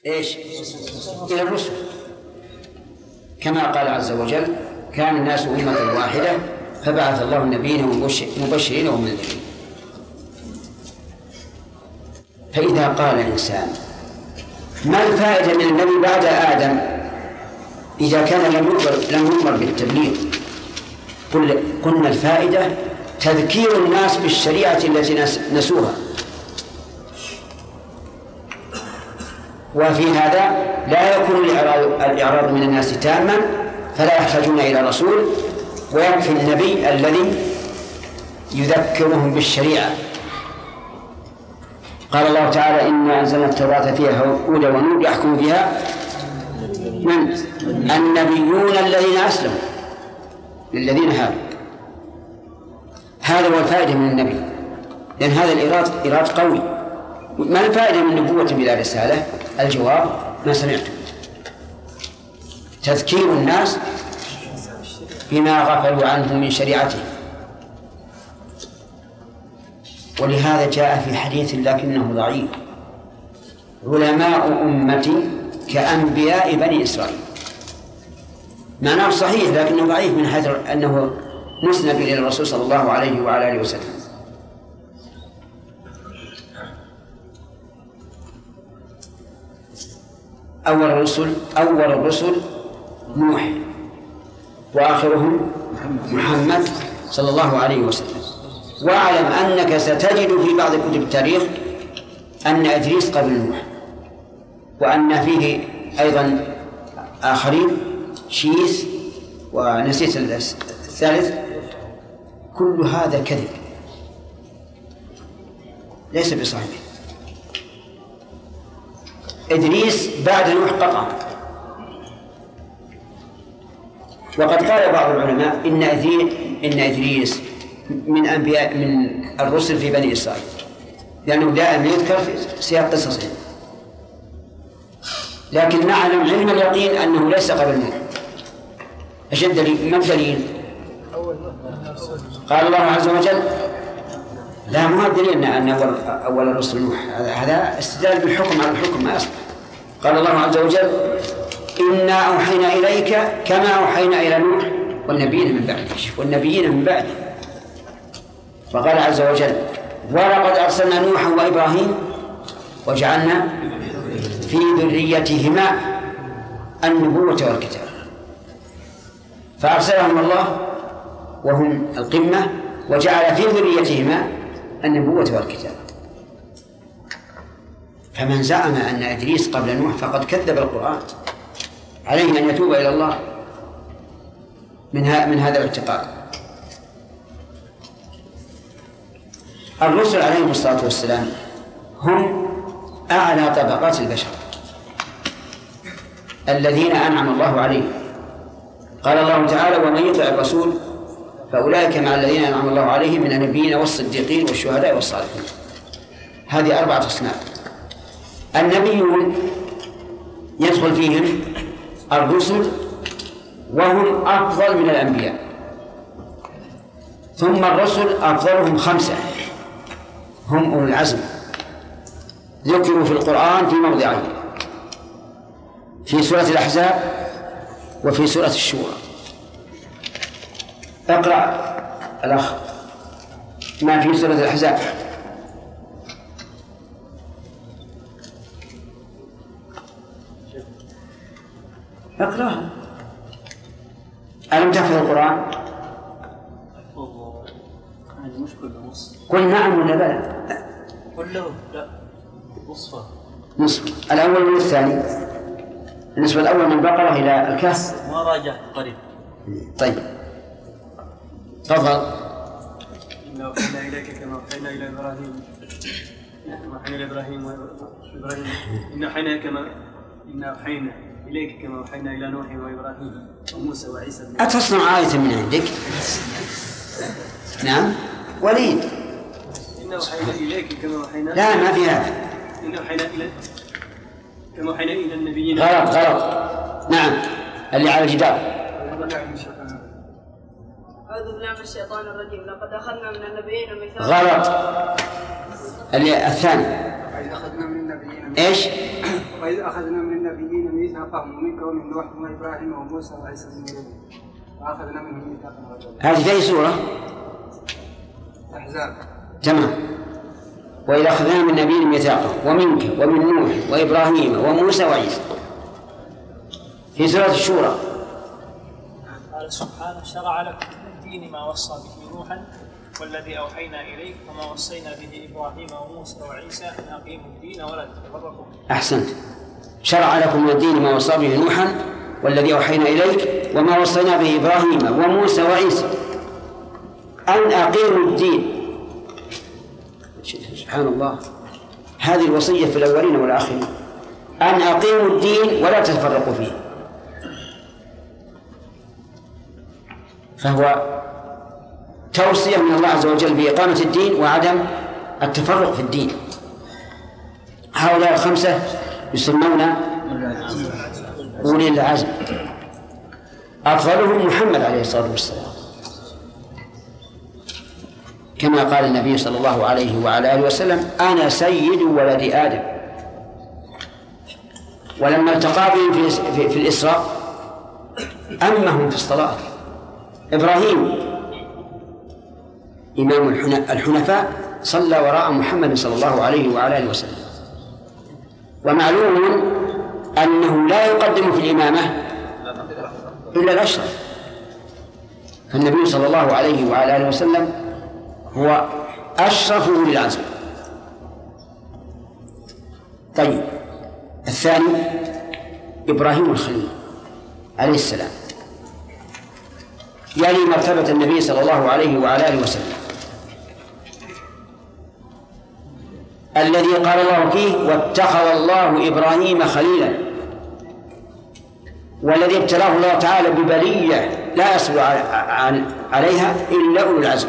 إيش؟ إلى الرسل، كما قال عز وجل: كان الناس أمة واحدة فبعث الله النبيين مبشرين ومنذرين. فإذا قال إنسان: ما الفائدة من النبي بعد آدم إذا كان لم يؤمر بالتبليغ؟ قلنا الفائدة تذكير الناس بالشريعة التي نسوها، وفي هذا لا يكون الإعراض من الناس تاما، فلا يحتاجون إلى رسول، ويكفي النبي الذي يذكرهم بالشريعة. قال الله تعالى: إنا أنزلنا التوراة فيها هدى ونور يحكم بها من؟ النبيون الذين أسلموا للذين هادوا. هذا هو الفائدة من النبي، لأن هذا الإيراد قوي. ما الفائدة من نبوة بلا رسالة؟ الجواب: ما سمعتم. تذكير الناس بما غفلوا عنه من شريعته. ولهذا جاء في حديث لكنه ضعيف: علماء أمتي كأنبياء بني إسرائيل. معناه صحيح لكنه ضعيف من حيث أنه مسند إلى الرسول صلى الله عليه وعلى آله وسلم. أول الرسل نوح، وآخرهم محمد صلى الله عليه وسلم. واعلم أنك ستجد في بعض كتب التاريخ أن إدريس قبل نوح، وأن فيه أيضا آخرين، شيث ونسيت الثالث. كل هذا كذب ليس بصحيح. إدريس بعد نوح قطعا. وقد قال بعض العلماء إن إدريس من الرسل في بني إسرائيل، لأنه دائما يذكر في سياق قصصه، لكن نعلم علم اليقين أنه ليس قبل نوح. إيش الدليل؟ ما الدليل؟ قال الله عز وجل: لا، مو الدليل أن أول الرسل نوح، هذا استدلال بالحكم على الحكم ما أصبح. قال الله عز وجل: إنا أوحينا إليك كما أوحينا إلى نوح والنبيين من بعده. فقال عز وجل: ولقد أرسلنا نوحا وإبراهيم وجعلنا في ذريتهما النبوة والكتاب. فأرسلهم الله وهم القمة، وجعل في ذريتهما النبوة والكتاب. فمن زعم أن إدريس قبل نوح فقد كذب القرآن. عليه أن يتوب إلى الله من هذا الاعتقاد. الرسل عليهم الصلاة والسلام هم أعلى طبقات البشر الذين أنعم الله عليهم. قال الله تعالى: ومن يطع الرسول فأولئك مع الذين أنعم الله عليهم من النبيين والصديقين والشهداء والصالحين. هذه 4 أصناف. النبيون يدخل فيهم الرسل وهم أفضل من الأنبياء، ثم الرسل أفضلهم 5 هم أولو العزم، ذكروا في القرآن في موضعين: في سورة الأحزاب وفي سورة الشورى. اقرأ الأخ ما في سورة الأحزاب. اقرأها. ألم تحفظ القرآن؟ قل نعم ولا بلى؟ كله لا، نصف. الأول من الثاني. النصف الأول من البقرة إلى الكهف. ما راجعت قريب. طيب تفضل. إنا أوحينا إليك كما أوحينا إلى إبراهيم وإبراهيم إنا أوحينا إليك كما أوحينا إلى نوح وإبراهيم وموسى وعيسى. أتصنع آية من عندك؟ نعم وليد. إنا أوحينا إليك كما أوحينا. لا، ما في هذا. إنا أوحينا إليك كما أوحينا إلى النبيين. غلط. نعم، اللي على الجدار. أعوذ بالله من الشيطان الرجيم. لقد أخذنا من النبيين ميثاقا. غلط. اللي الثاني أخذنا من النبيين. إيش؟ وإذ أخذنا من النبيين ميثاقهم ومنك ومن نوح وإبراهيم وموسى وعيسى بن مريم وأخذنا منهم ميثاقا غليظا. هذه في أي سورة؟ الأحزاب. تمام. وإذا أخذنا من نبي ميثاقه ومنك ومن نوح وإبراهيم وموسى وعيسى في سورة الشورى. قال سبحانه شرع لكم من الدين ما وصى به نوحا والذي أوحينا إليك وما وصينا به إبراهيم وموسى وعيسى أن أقيموا الدين ولا تتفرقوا. أحسنت. شرع لكم من الدين ما وصى به نوحا والذي أوحينا إليك وما وصينا به إبراهيم وموسى وعيسى أن أقيموا الدين. سبحان الله، هذه الوصية في الأولين والآخرين، أن أقيموا الدين ولا تتفرقوا فيه. فهو توصية من الله عز وجل بإقامة الدين وعدم التفرق في الدين. هؤلاء الخمسة يسمون أولي العزم، أفضلهم محمد عليه الصلاة والسلام، كما قال النبي صلى الله عليه وعلى آله وسلم أنا سيد ولد آدم. ولما التقى بهم في الإسراء أمهم في الصلاة. إبراهيم إمام الحنفاء صلى وراء محمد صلى الله عليه وعلى آله وسلم. ومعلوم أنه لا يقدم في الإمامة إلا الأشرف، فالنبي صلى الله عليه وعلى آله وسلم هو أشرف أولي العزم. طيب، الثاني إبراهيم الخليل عليه السلام، يلي مرتبة النبي صلى الله عليه وعلى آله وسلم، الذي قال الله فيه واتخذ الله إبراهيم خليلا، والذي ابتلاه الله تعالى ببلية لا يصبر عليها إلا أولو العزم.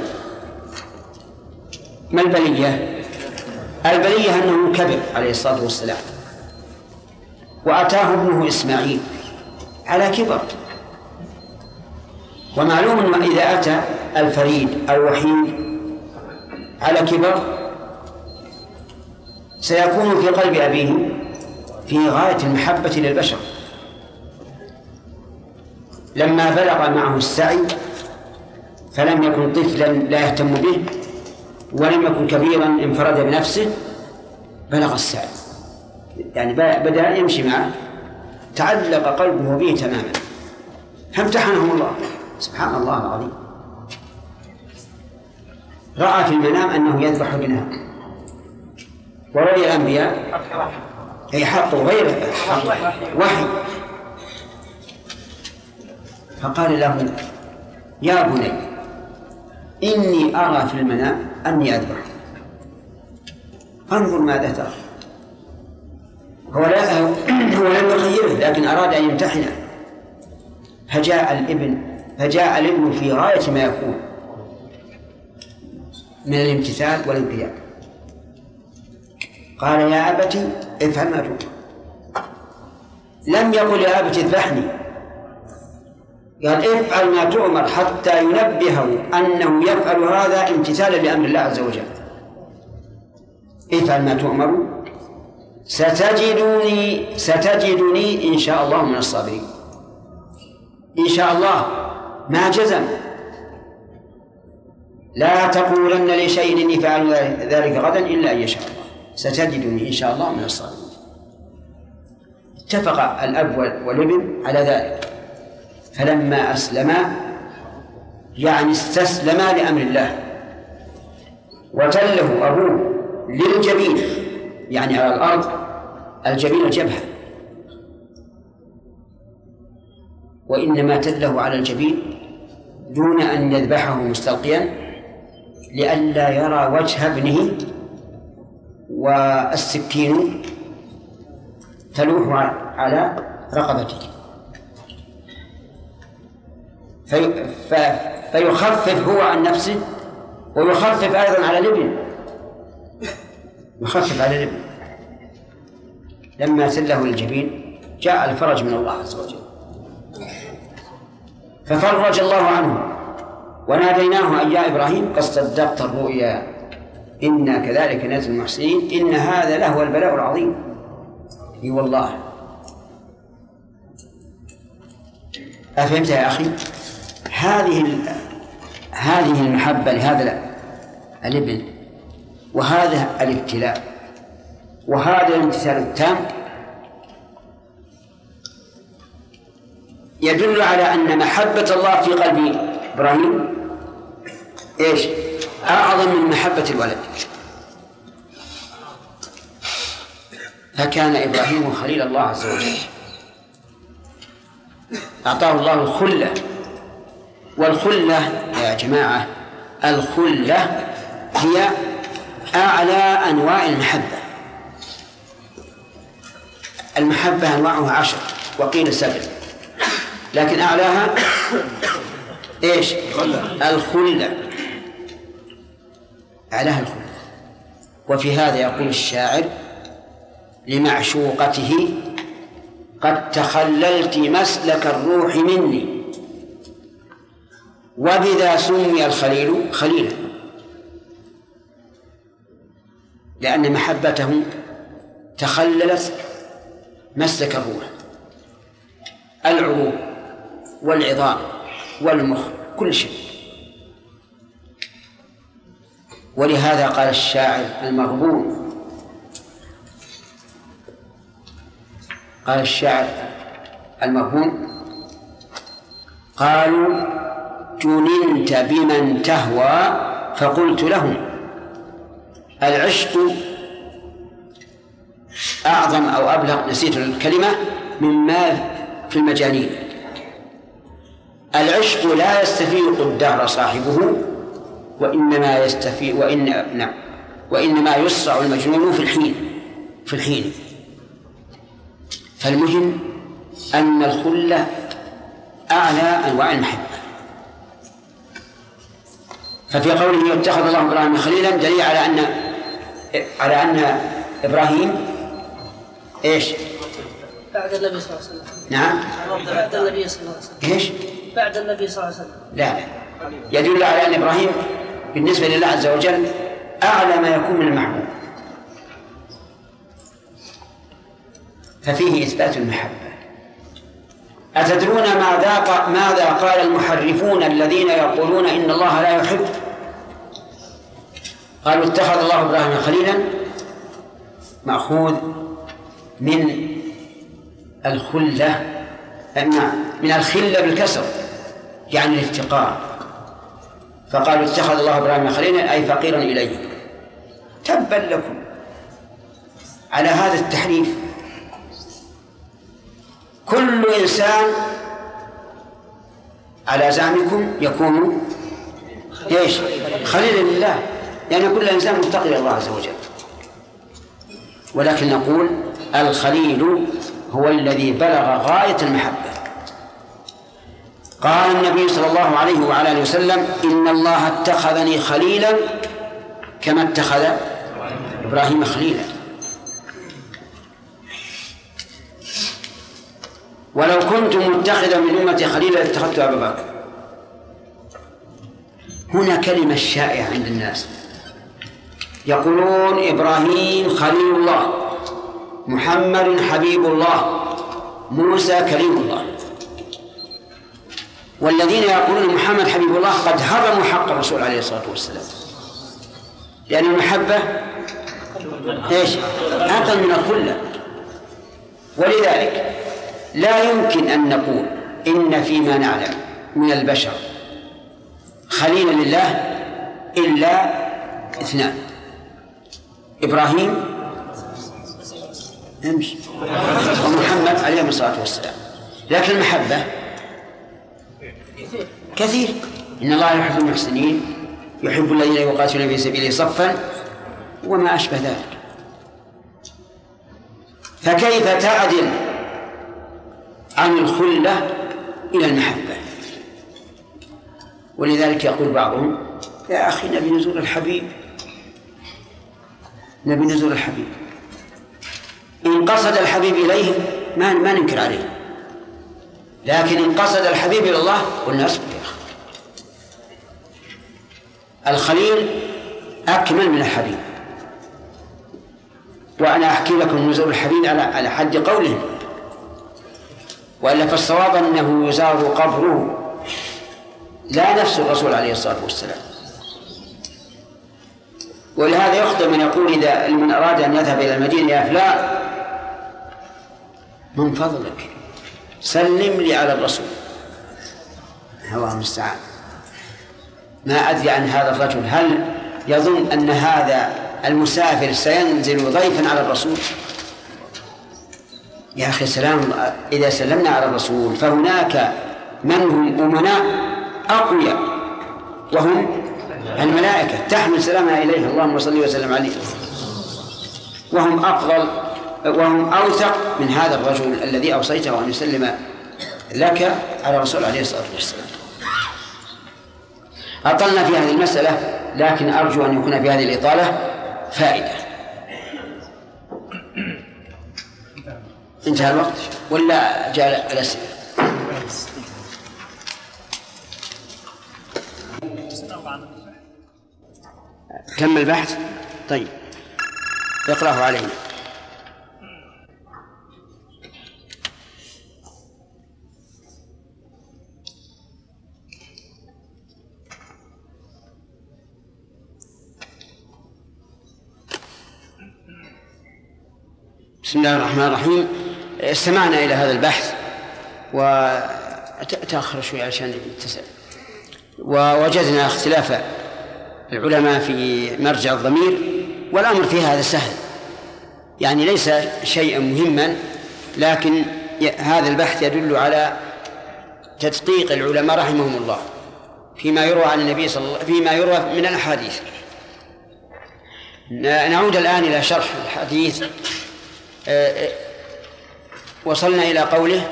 ما البلية؟ البلية أنه كبر عليه الصلاة والسلام وأتاه ابنه إسماعيل على كبر. ومعلوم أنه إذا أتى الفريد الوحيد على كبر سيكون في قلب أبيه في غاية المحبة للبشر. لما بلغ معه السعي فلم يكن طفلا لا يهتم به ولم يكن كبيرا انفرد بنفسه، بلغ السعي يعني بدأ يمشي معه، تعلق قلبه به تماما، فامتحنه الله سبحان الله العظيم. رأى في المنام أنه يذبح ابنه، ورؤيا الأنبياء أي حق غير حق وحي، فقال له يا بني إني أرى في المنام أني أذبح، انظر ماذا ترى. هو لم يخيره لكن أراد أن يمتحنه. فجاء الابن في غاية ما يكون من الامتثال والانقياد. قال يا أبت افعل ما تؤمر. لم يقل يا أبت اذبحني، قال افعل ما تؤمر حتى ينبهه أنه يفعل هذا امتثالا لأمر الله عز وجل. افعل ما تؤمر ستجدني إن شاء الله من الصابرين. إن شاء الله ما جزم، لا تقولن لشيء إني فعل ذلك غدا إلا أن يشاء الله، ستجدني إن شاء الله من الصابرين. اتفق الأب والابن على ذلك، فلما أسلما يعني استسلما لأمر الله وتله أبوه للجبين يعني على الأرض، الجبين الجبهة، وإنما تله على الجبين دون أن يذبحه مستلقيا لئلا يرى وجه ابنه والسكين تلوح على رقبته، فيخفف هو عن نفسه ويخفف أيضا على الابن، يخفف على الابن. لما سله الجبين جاء الفرج من الله عز وجل، ففرج الله عنه وناديناه أن يا إبراهيم قد صدقت الرؤيا إنا كذلك نجزي المحسنين إن هذا لهو البلاء العظيم. اي والله. أفهمت يا أخي؟ هذه المحبة لهذا الابن، وهذا الابتلاء، وهذا الامتثال التام يدل على أن محبة الله في قلب إبراهيم إيش؟ أعظم من محبة الولد. فكان إبراهيم خليل الله عز وجل، أعطاه الله الخلة. والخلة يا جماعة، الخلة هي أعلى أنواع المحبة. المحبة أنواعها 10 وقيل 7، لكن أعلاها إيش؟ الخلة، أعلاها الخلة. وفي هذا يقول الشاعر لمعشوقته: قد تخللت مسلك الروح مني، وبذا سمي الخليل خليلا، لأن محبته تخللت مسلك الروح، العروق والعظام والمخ، كل شيء. ولهذا قال الشاعر المغبون، قال الشاعر المغبون: قالوا جننت بمن تهوى، فقلت لهم العشق أعظم أو أبلغ، نسيت الكلمة، مما في المجانين. العشق لا يستفيق الدهر صاحبه، وإنما يسرع المجنون في الحين. فالمهم أن الخلة أعلى أنواع المحبة. ففي قوله اتخذ الله إبراهيم خليلا دليل على أن إبراهيم إيش؟ بعد النبي صلى الله عليه وسلم. نعم، بعد النبي صلى الله عليه وسلم. إيش؟ بعد النبي صلى الله عليه وسلم. لا، يدل على أن إبراهيم بالنسبة لله عز وجل أعلى ما يكون من المحبوب. ففيه إثبات المحبة. أتدرون ماذا قال المحرفون الذين يقولون إن الله لا يحب؟ قالوا اتخذ الله إبراهيم خليلا، مأخوذ من الخلة، من الخلة بالكسر، يعني الافتقار. فقالوا اتخذ الله إبراهيم خليلا أي فقيرا إليه. تبا لكم على هذا التحريف. كل إنسان على زعمكم يكون إيش؟ خليلا لله، يعني كل إنسان متقي لله عز وجل. ولكن نقول الخليل هو الذي بلغ غاية المحبة. قال النبي صلى الله عليه وعلى آله وسلم: إن الله اتخذني خليلا كما اتخذ إبراهيم خليلا. ولو كنت متخذا من أمتي خليلا لاتخذت أبا بكر. هنا كلمة شائعة عند الناس، يقولون إبراهيم خليل الله، محمد حبيب الله، موسى كليم الله. والذين يقولون محمد حبيب الله قد هرموا حق الرسول عليه الصلاة والسلام، لأن المحبة إيش؟ أعظم من الخلة. ولذلك لا يمكن أن نقول إن فيما نعلم من البشر خليلا لله إلا اثنان: إبراهيم ومحمد عليه الصلاة والسلام. لكن المحبة كثير. إن الله يحب المحسنين، يحب الذين يقاتلون في سبيله صفا، وما أشبه ذلك. فكيف تعدل عن الخلة إلى المحبة؟ ولذلك يقول بعضهم: يا أخي نبي نزول الحبيب، نبي نزول الحبيب. إن قصد الحبيب إليه ما ننكر عليه، لكن إن قصد الحبيب إلى الله قلنا أصبر يا أخي. الخليل أكمل من الحبيب، وأنا أحكي لكم نزول الحديد على حد قولهم، وإلا فالصواب أنه يزار قبره لا نفس الرسول عليه الصلاة والسلام. ولهذا يخطئ من يقول إذا من أراد أن يذهب إلى المدينة يا فلان من فضلك سلم لي على الرسول، هو المستعان. ما أدري عن هذا الرجل هل يظن أن هذا المسافر سينزل ضيفا على الرسول؟ يا أخي سلام، إذا سلمنا على الرسول فهناك من هم أمناء أقوياء وهم الملائكة تحمل سلامنا إليه، اللهم صل وسلم عليه، وهم أفضل وهم أوثق من هذا الرجل الذي أوصيته أن يسلم لك على الرسول عليه الصلاة والسلام. أطلنا في هذه المسألة، لكن أرجو أن يكون في هذه الإطالة فائدة. انتهى الوقت ولا جاء الأسئلة؟ تم البحث؟ طيب اقرأه علينا. بسم الله الرحمن الرحيم. استمعنا إلى هذا البحث وتأخر شوي عشان يتسع، ووجدنا اختلاف العلماء في مرجع الضمير، والأمر في هذا سهل، يعني ليس شيئا مهما، لكن هذا البحث يدل على تدقيق العلماء رحمهم الله فيما يروى عن النبي صلى الله عليه وسلم، فيما يروى من الأحاديث. نعود الآن إلى شرح الحديث. وصلنا إلى قوله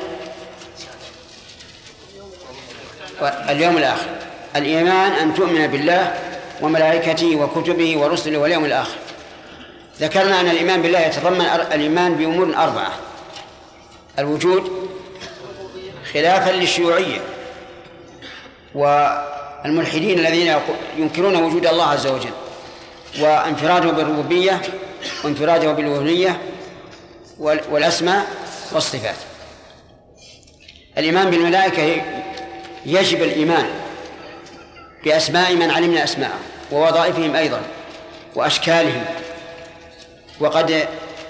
اليوم الآخر. الإيمان أن تؤمن بالله وملائكته وكتبه ورسله واليوم الآخر. ذكرنا أن الإيمان بالله يتضمن الإيمان بأمور 4: الوجود خلافا للشيوعية والملحدين الذين ينكرون وجود الله عز وجل، وانفراده بالربوبية وانفراده بالألوهية والأسماء والصفات. الإيمان بالملائكة يجب الإيمان بأسماء من علمنا أسماءهم ووظائفهم أيضا وأشكالهم. وقد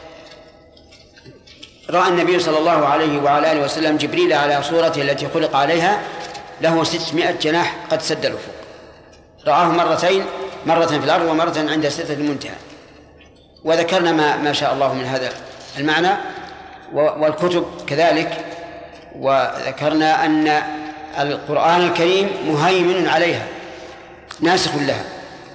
رأى النبي صلى الله عليه وعلى آله وسلم جبريل على صورته التي خلق عليها، له 600 جناح قد سد الأفق. رآه مرتين، مرة في الأرض ومرة عند سدرة المنتهى. وذكرنا ما شاء الله من هذا المعنى، والكتب كذلك. وذكرنا أن القرآن الكريم مهيمن عليها ناسخ لها،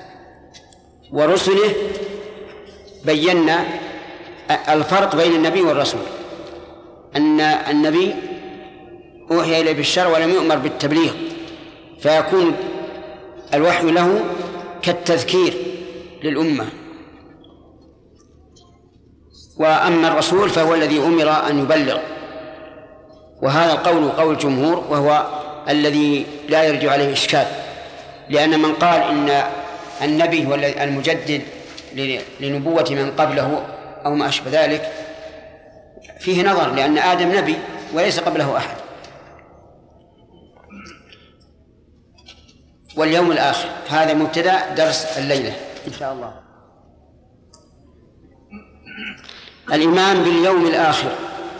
ورسله بينا الفرق بين النبي والرسول، أن النبي أوحي إليه بالشرع ولم يؤمر بالتبليغ، فيكون الوحي له كالتذكير للأمة. وأما الرسول فهو الذي أمر أن يبلغ. وهذا القول قول الجمهور، وهو الذي لا يرجع عليه إشكال، لأن من قال إن النبي هو المجدد لنبوة من قبله أو ما أشبه ذلك فيه نظر، لأن آدم نبي وليس قبله أحد. واليوم الآخر هذا مبتدأ درس الليلة إن شاء الله. الإيمان باليوم الآخر.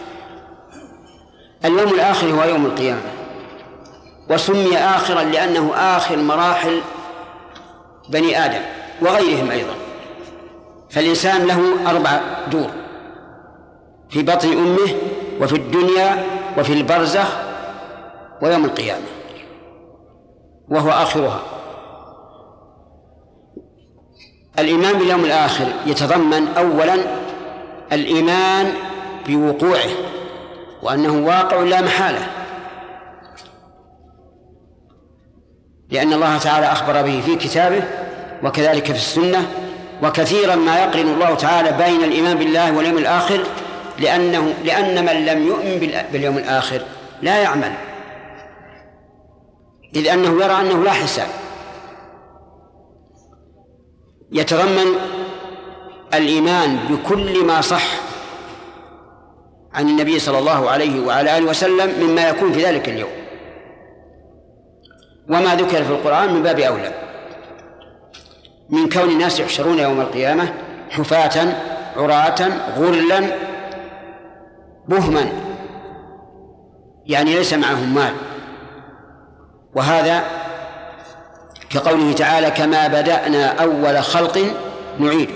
اليوم الآخر هو يوم القيامة، وسمي آخرا لأنه آخر مراحل بني آدم وغيرهم أيضا. فالإنسان له 4 دور: في بطن أمه، وفي الدنيا، وفي البرزخ، ويوم القيامة، وهو آخرها. الإيمان باليوم الآخر يتضمن أولا الإيمان بوقوعه، وأنه واقع لا محالة، لأن الله تعالى أخبر به في كتابه وكذلك في السنة. وكثيرا ما يقرن الله تعالى بين الإيمان بالله واليوم الآخر، لأن من لم يؤمن باليوم الآخر لا يعمل، إذ أنه يرى أنه لا حساب. يتضمن الإيمان بكل ما صح عن النبي صلى الله عليه وعلى آله وسلم مما يكون في ذلك اليوم، وما ذكر في القرآن من باب أولى من كون الناس يحشرون يوم القيامة حفاة عراة غرلا بهما، يعني ليس معهم مال. وهذا كقوله تعالى كما بدأنا أول خلق نعيده.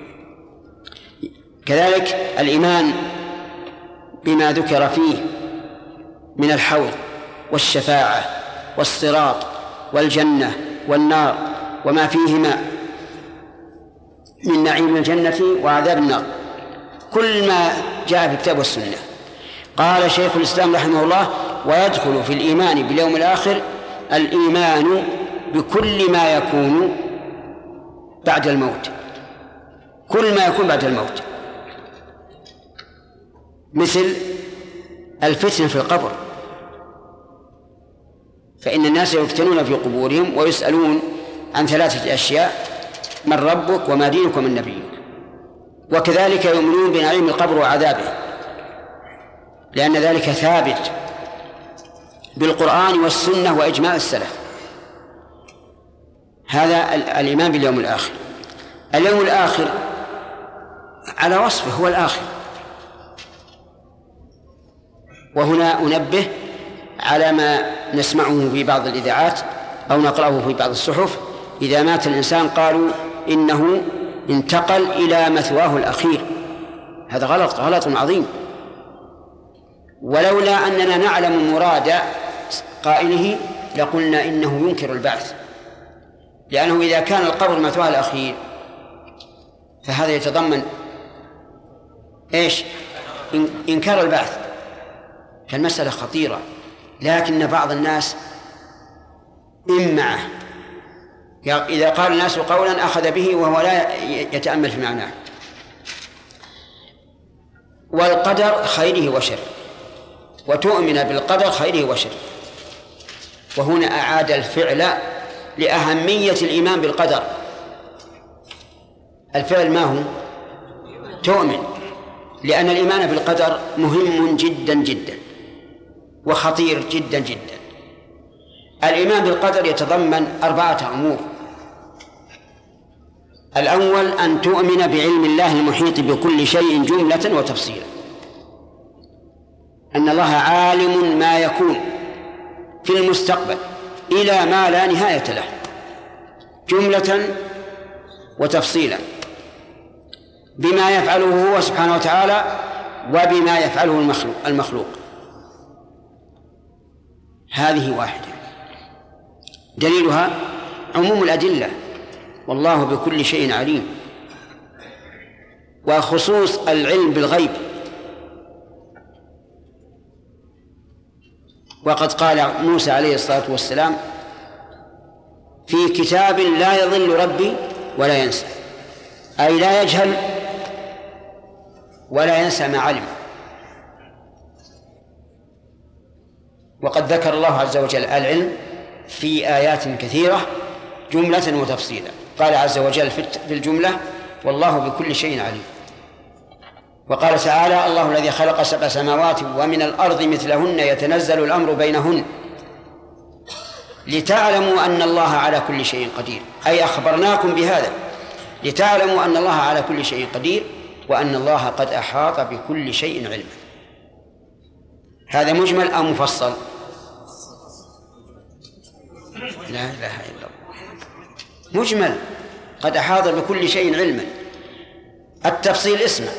كذلك الإيمان بما ذكر فيه من الحوض والشفاعة والصراط والجنة والنار وما فيهما من نعيم الجنة وعذاب النار، كل ما جاء في الكتاب والسنة. قال شيخ الإسلام رحمه الله: ويدخل في الإيمان باليوم الآخر الإيمان بكل ما يكون بعد الموت، كل ما يكون بعد الموت، مثل الفتنة في القبر، فإن الناس يفتنون في قبورهم ويسألون عن 3 أشياء: من ربك وما دينك ومن نبيك. وكذلك يؤمنون بنعيم القبر وعذابه، لأن ذلك ثابت بالقرآن والسنة وإجماع السلف. هذا الإيمان باليوم الآخر. اليوم الآخر على وصفه هو الآخر. وهنا أنبه على ما نسمعه في بعض الإذاعات أو نقرأه في بعض الصحف: إذا مات الإنسان قالوا إنه انتقل إلى مثواه الأخير. هذا غلط عظيم. ولولا أننا نعلم مراد قائله لقلنا إنه ينكر البعث، لأنه إذا كان القبر مثواه الأخير فهذا يتضمن إيش؟ إنكار البعث. فالمسألة خطيرة، لكن بعض الناس إمعه، إذا قال الناس قولا أخذ به وهو لا يتأمل في معناه. والقدر خيره وشره، وتؤمن بالقدر خيره وشره. وهنا أعاد الفعل لأهمية الإيمان بالقدر. الفعل ما هو؟ تؤمن، لأن الإيمان بالقدر مهم جدا جدا وخطير جدا جدا. الإيمان بالقدر يتضمن 4 أمور. الأول أن تؤمن بعلم الله المحيط بكل شيء جملة وتفصيلا، أن الله عالم ما يكون في المستقبل إلى ما لا نهاية له جملة وتفصيلا، بما يفعله هو سبحانه وتعالى وبما يفعله المخلوق. هذه واحدة. دليلها عموم الأدلة: والله بكل شيء عليم. وخصوص العلم بالغيب، وقد قال موسى عليه الصلاة والسلام: في كتاب لا يضل ربي ولا ينسى، أي لا يجهل ولا ينسى ما علم. وقد ذكر الله عز وجل العلم في آيات كثيرة جملة وتفصيلا. قال عز وجل في الجملة: والله بكل شيء عليم. وقال تعالى: الله الذي خلق 7 سماوات ومن الأرض مثلهن يتنزل الأمر بينهن لتعلموا أن الله على كل شيء قدير، أي أخبرناكم بهذا لتعلموا أن الله على كل شيء قدير وأن الله قد أحاط بكل شيء علما. هذا مجمل أو مفصل؟ لا إله إلا الله، مجمل، قد أحاط بكل شيء علما. التفصيل اسمه: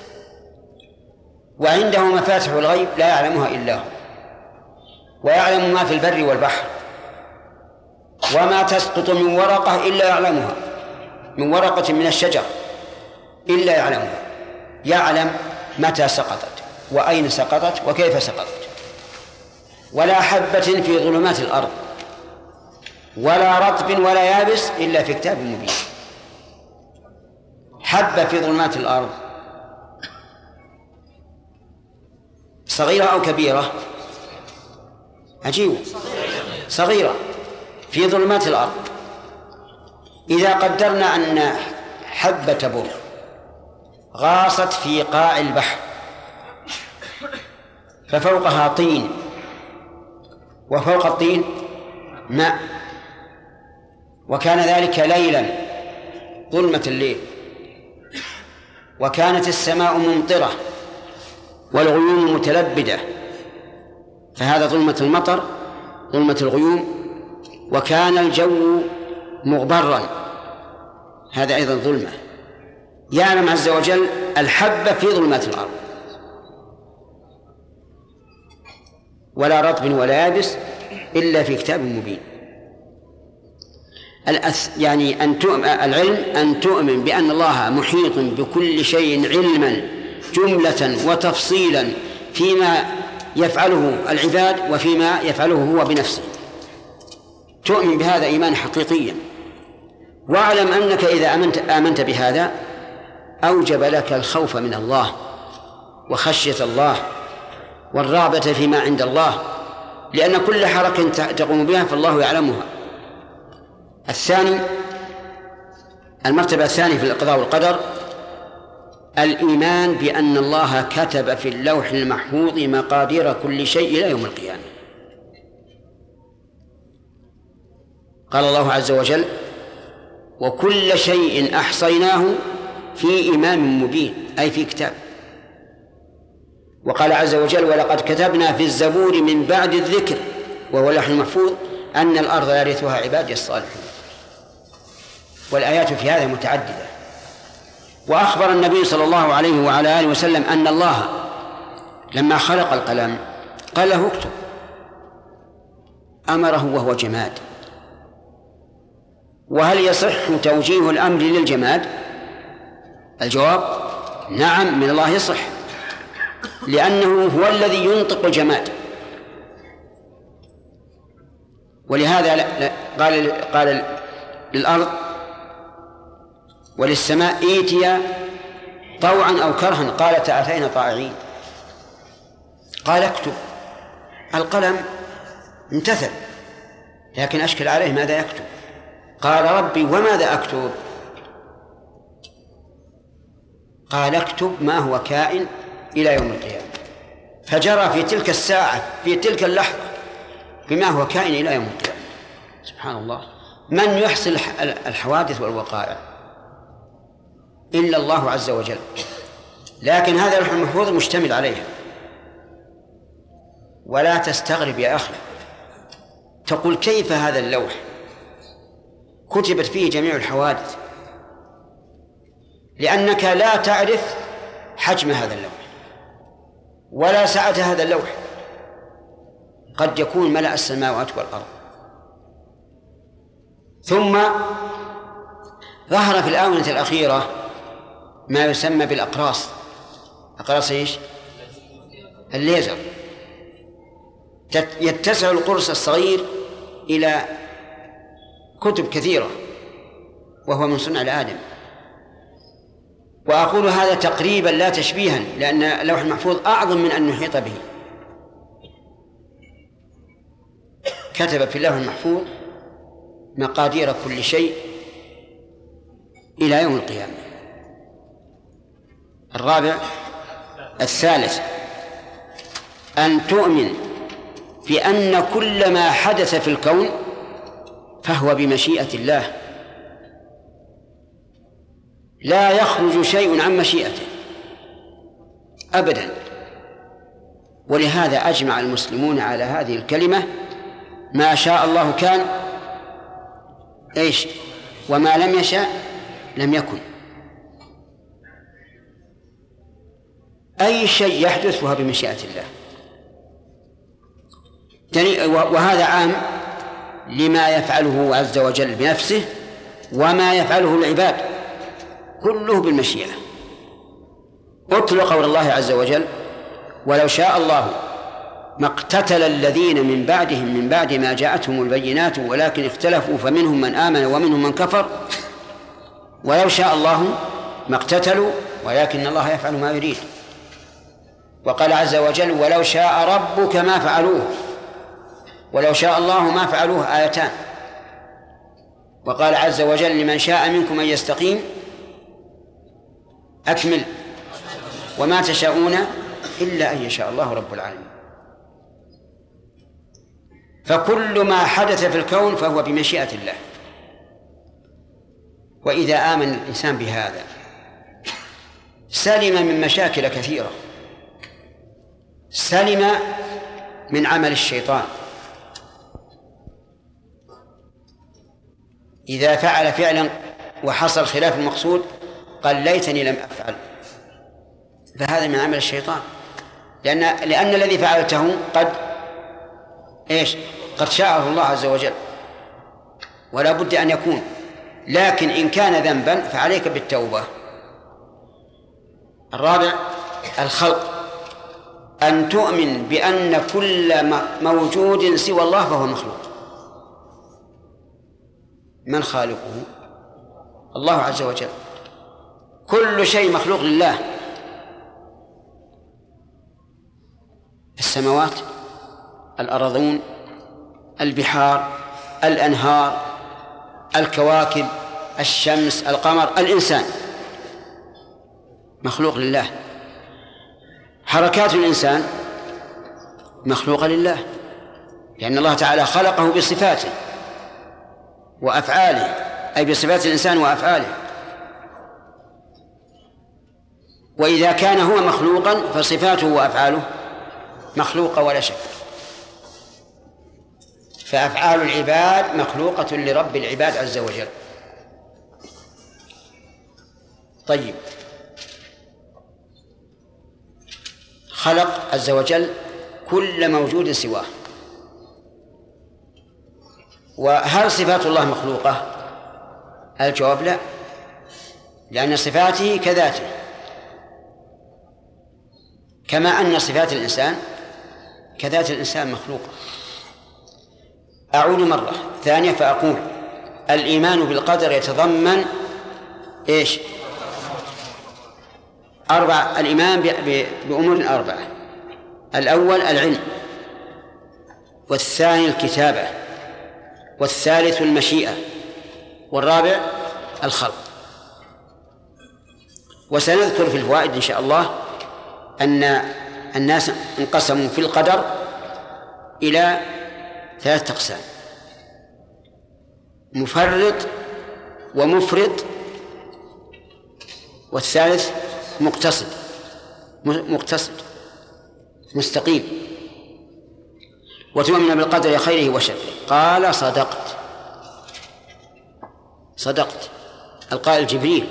وعنده مفاتح الغيب لا يعلمها إلا هو، ويعلم ما في البر والبحر، وما تسقط من ورقة إلا يعلمها، من ورقة من الشجر إلا يعلمها، يعلم متى سقطت وأين سقطت وكيف سقطت. ولا حبة في ظلمات الأرض ولا رطب ولا يابس إلا في كتاب مبين. حبة في ظلمات الأرض صغيرة أو كبيرة؟ عجيب، صغيرة في ظلمات الأرض. إذا قدرنا أن حبة بر غاصت في قاع البحر ففوقها طين وفوق الطين ماء، وكان ذلك ليلا ظلمة الليل، وكانت السماء ممطرة والغيوم متلبدة، فهذا ظلمة المطر ظلمة الغيوم، وكان الجو مغبرا، هذا أيضا ظلمة. يعلم عز وجل الحبة في ظلمات الأرض، ولا رطب ولا يابس إلا في كتاب مبين. يعني العلم أن تؤمن بأن الله محيط بكل شيء علما جملة وتفصيلا فيما يفعله العباد وفيما يفعله هو بنفسه، تؤمن بهذا إيمانا حقيقيا. واعلم أنك إذا آمنت بهذا أوجب لك الخوف من الله وخشية الله والرغبة فيما عند الله، لأن كل حركة تقوم بها فالله يعلمها. المرتبة الثانية في القضاء والقدر الإيمان بأن الله كتب في اللوح المحفوظ مقادير كل شيء إلى يوم القيامة. قال الله عز وجل: وكل شيء أحصيناه في إمام مبين، أي في كتاب. وقال عز وجل: ولقد كتبنا في الزبور من بعد الذكر وهو اللوح المحفوظ أن الأرض يرثها عبادي الصالحون. والآيات في هذا متعددة. وأخبر النبي صلى الله عليه وعلى آله وسلم أن الله لما خلق القلم قال له: اكتب، أمره وهو جماد. وهل يصح توجيه الأمر للجماد؟ الجواب: نعم، من الله يصح، لأنه هو الذي ينطق الجماد. ولهذا قال للأرض وللسماء: ائتيا طوعا أو كرها قالتا أتينا طائعين. قال: اكتب. القلم امتثل، لكن أشكل عليه ماذا يكتب. قال: ربي وماذا أكتب؟ قال: اكتب ما هو كائن إلى يوم القيامة. فجرى في تلك الساعة في تلك اللحظة بما هو كائن إلى يوم القيامة. سبحان الله، من يحصي الحوادث والوقائع إلا الله عز وجل، لكن هذا اللوح المحفوظ مشتمل عليها. ولا تستغرب يا أخي، تقول: كيف هذا اللوح كتبت فيه جميع الحوادث؟ لأنك لا تعرف حجم هذا اللوح ولا سعة هذا اللوح، قد يكون ملأ السماوات والأرض. ثم ظهر في الآونة الأخيرة ما يسمى بالأقراص. أقراص إيش؟ الليزر. يتسع القرص الصغير إلى كتب كثيرة، وهو من صنع الآدم. وأقول هذا تقريبا لا تشبيها، لأن اللوح المحفوظ أعظم من أن نحيط به. كتب في اللوح المحفوظ مقادير كل شيء إلى يوم القيامة. الثالث أن تؤمن بأن كل ما حدث في الكون فهو بمشيئة الله، لا يخرج شيء عن مشيئته أبدا. ولهذا أجمع المسلمون على هذه الكلمة: ما شاء الله كان، إيش؟ وما لم يشاء لم يكن. أي شيء يحدث فهو بمشيئة الله. وهذا عام لما يفعله عز وجل بنفسه وما يفعله العباد، كله بالمشيئة. اتل قول الله عز وجل: ولو شاء الله ما اقتتل الذين من بعدهم من بعد ما جاءتهم البينات ولكن اختلفوا فمنهم من آمن ومنهم من كفر ولو شاء الله ما اقتتلوا ولكن الله يفعل ما يريد. وقال عز وجل: ولو شاء ربك ما فعلوه. ولو شاء الله ما فعلوه آيتان. وقال عز وجل: لمن شاء منكم أن يستقيم أكمل وما تشاءون إلا أن يشاء الله رب العالمين. فكل ما حدث في الكون فهو بمشيئة الله. وإذا آمن الإنسان بهذا سلم من مشاكل كثيرة، سلم من عمل الشيطان. إذا فعل فعلا وحصل خلاف المقصود قال ليتني لم أفعل، فهذا من عمل الشيطان، لأن الذي فعلته قد شاءه الله عز وجل ولا بد أن يكون. لكن إن كان ذنبا فعليك بالتوبة. الرابع الخلق، أن تؤمن بأن كل موجود سوى الله فهو مخلوق. من خالقه؟ الله عز وجل. كل شيء مخلوق لله، السماوات، الأرضون، البحار، الأنهار، الكواكب، الشمس، القمر، الإنسان مخلوق لله. حركات الإنسان مخلوقة لله، لأن الله تعالى خلقه بصفاته وأفعاله، أي بصفات الإنسان وأفعاله. وإذا كان هو مخلوقا فصفاته وأفعاله مخلوقة ولا شك. فأفعال العباد مخلوقة لرب العباد عز وجل. طيب، خلق عز وجل كل موجود سواه. وهل صفات الله مخلوقة؟ الجواب لا، لأن صفاته كذاته، كما أن صفات الإنسان كذات الإنسان مخلوقة. أعود مرة ثانية فأقول: الإيمان بالقدر يتضمن الإيمان بأمور أربعة: الأول العلم، والثاني الكتابة، والثالث المشيئة، والرابع الخلق. وسنذكر في الفوائد إن شاء الله أن الناس انقسموا في القدر إلى 3 أقسام: مفرط ومفرط، والثالث مقتصد مستقيم. وتؤمن بالقدر خيره وشره. قال: صدقت القائل جبريل.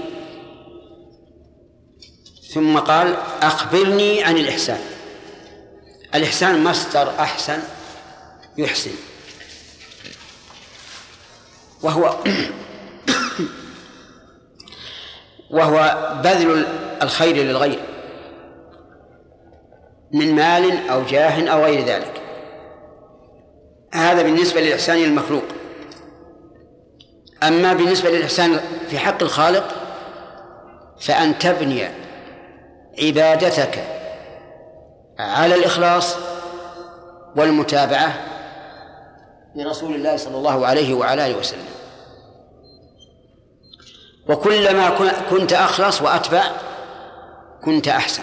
ثم قال: أخبرني عن الإحسان. الإحسان مصدر أحسن يحسن، وهو بذل الخير للغير من مال أو جاه أو غير ذلك. هذا بالنسبة للإحسان المخلوق. أما بالنسبة للإحسان في حق الخالق فأن تبني عبادتك على الإخلاص والمتابعة لرسول الله صلى الله عليه وعلى آله وسلم. وكلما كنت أخلص وأتبع كنت أحسن.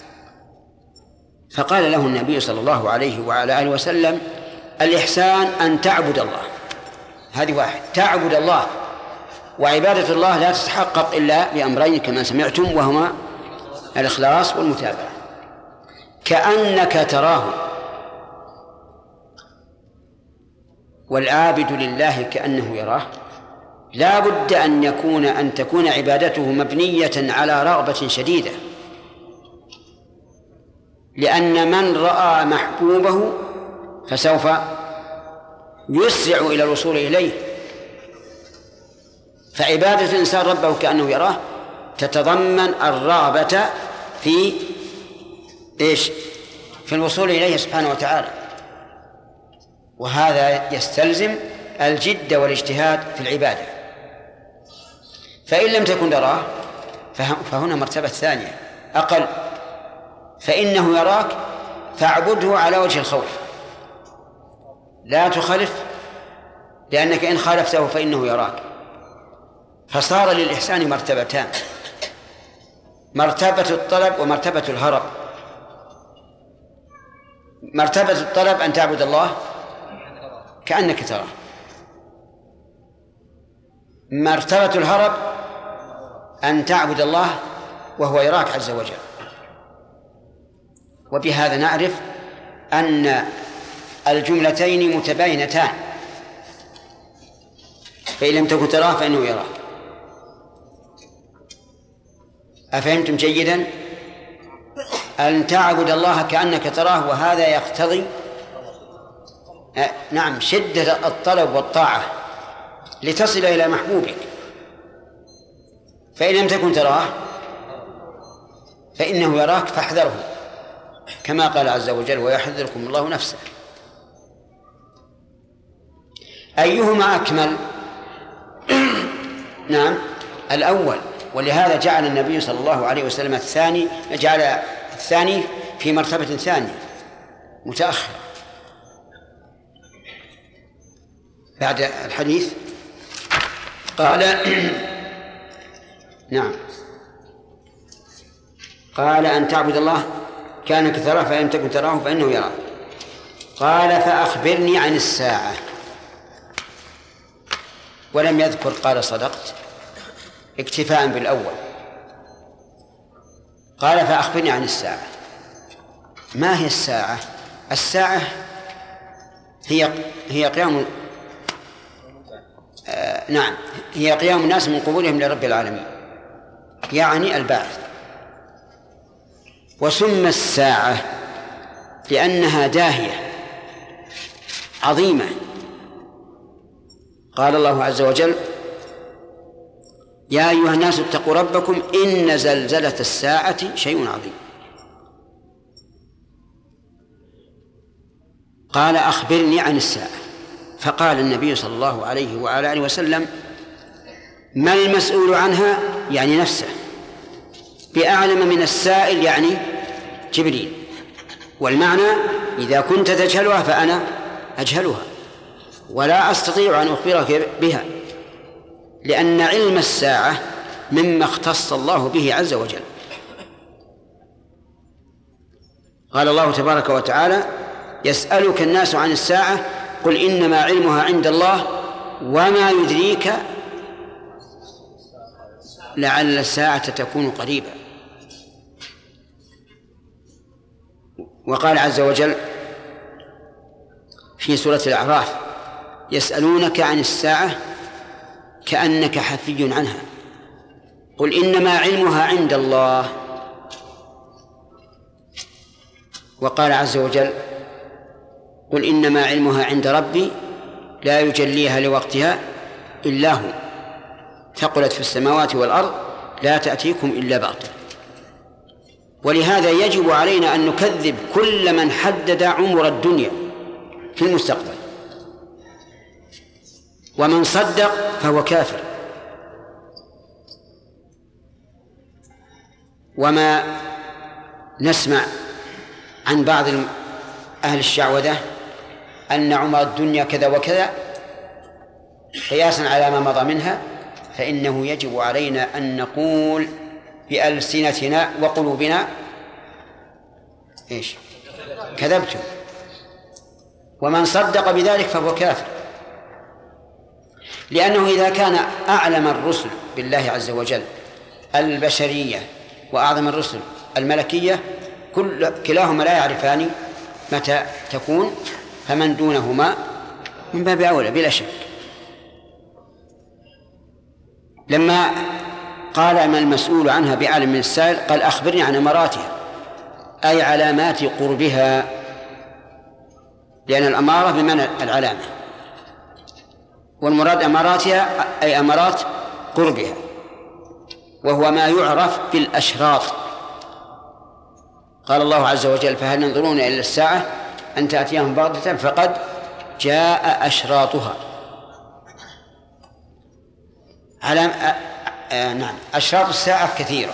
فقال له النبي صلى الله عليه وعلى آله وسلم: الإحسان أن تعبد الله. هذه واحد، تعبد الله. وعبادة الله لا تتحقق إلا بأمرين كما سمعتم، وهما الإخلاص والمتابعة. كأنك تراه، والعابد لله كأنه يراه. لا بد أن تكون عبادته مبنية على رغبة شديدة، لأن من رأى محبوبه فسوف يسرع إلى الوصول إليه. فعبادة الإنسان ربه كأنه يراه تتضمن الرغبة في الوصول إليه سبحانه وتعالى. وهذا يستلزم الجد والاجتهاد في العبادة. فإن لم تكن تراه فهنا مرتبة ثانية أقل، فإنه يراك فاعبده على وجه الخوف، لا تخالف، لأنك إن خالفته فإنه يراك. فصار للإحسان مرتبتان: مرتبة الطلب ومرتبة الهرب. مرتبة الطلب أن تعبد الله كأنك تراه. مرتبة الهرب أن تعبد الله وهو يراك عز وجل. وبهذا نعرف أن الجملتين متباينتان، فإن لم تكن تراه فإنه يراك. أفهمتم جيدا؟ أن تعبد الله كأنك تراه، وهذا يقتضي نعم شدة الطلب والطاعة لتصل إلى محبوبك. فإن لم تكن تراه فإنه يراك فاحذره، كما قال عز وجل: ويحذركم الله نفسه. أيهما أكمل؟ نعم الأول، ولهذا جعل النبي صلى الله عليه وسلم جعل الثاني في مرتبة ثانية متأخرة بعد الحديث. قال نعم، قال أن تعبد الله كأنك تراه فإن لم تكن تراه فإنه يراك. قال فأخبرني عن الساعة، ولم يذكر قال صدقت اكتفاء بالأول. قال فأخبرني عن الساعة. ما هي الساعة؟ الساعة هي قيام نعم هي قيام الناس من قبورهم لرب العالمين، يعني البعث. وسمى الساعة لأنها داهية عظيمة. قال الله عز وجل: يا أيها الناس اتقوا ربكم إن زلزلة الساعة شيء عظيم. قال أخبرني عن الساعة، فقال النبي صلى الله عليه وعلى آله وسلم: ما المسؤول عنها يعني نفسه بأعلم من السائل يعني جبريل. والمعنى: إذا كنت تجهلها فأنا أجهلها ولا أستطيع أن أخبرك بها، لأن علم الساعة مما اختص الله به عز وجل. قال الله تبارك وتعالى: يسألك الناس عن الساعة قل إنما علمها عند الله وما يدريك لعل الساعة تكون قريبا. وقال عز وجل في سورة الأعراف: يسألونك عن الساعة كأنك حفي عنها قل إنما علمها عند الله. وقال عز وجل: قل إنما علمها عند ربي لا يجليها لوقتها إلا هو ثقلت في السماوات والأرض لا تأتيكم إلا بغتة. ولهذا يجب علينا أن نكذب كل من حدد عمر الدنيا في المستقبل، ومن صدق فهو كافر. وما نسمع عن بعض أهل الشعوذة أن عمر الدنيا كذا وكذا قياسا على ما مضى منها، فإنه يجب علينا أن نقول بألسنتنا وقلوبنا: إيش؟ كذبتم. ومن صدق بذلك فهو كافر، لأنه إذا كان أعلم الرسل بالله عز وجل البشرية وأعظم الرسل الملكية كلاهما لا يعرفان متى تكون، فمن دونهما من باب أولى بلا شك. لما قال: ما المسؤول عنها بأعلم من السائل، قال: أخبرني عن أماراتها، أي علامات قربها، لأن الأمارة بمعنى العلامة، والمراد أماراتها أي أمارات قربها، وهو ما يعرف بالأشراط. قال الله عز وجل: فهل ينظرون إلا الساعة أن تأتيهم بغتة فقد جاء أشراطها. نعم، أشراط الساعة كثيرة،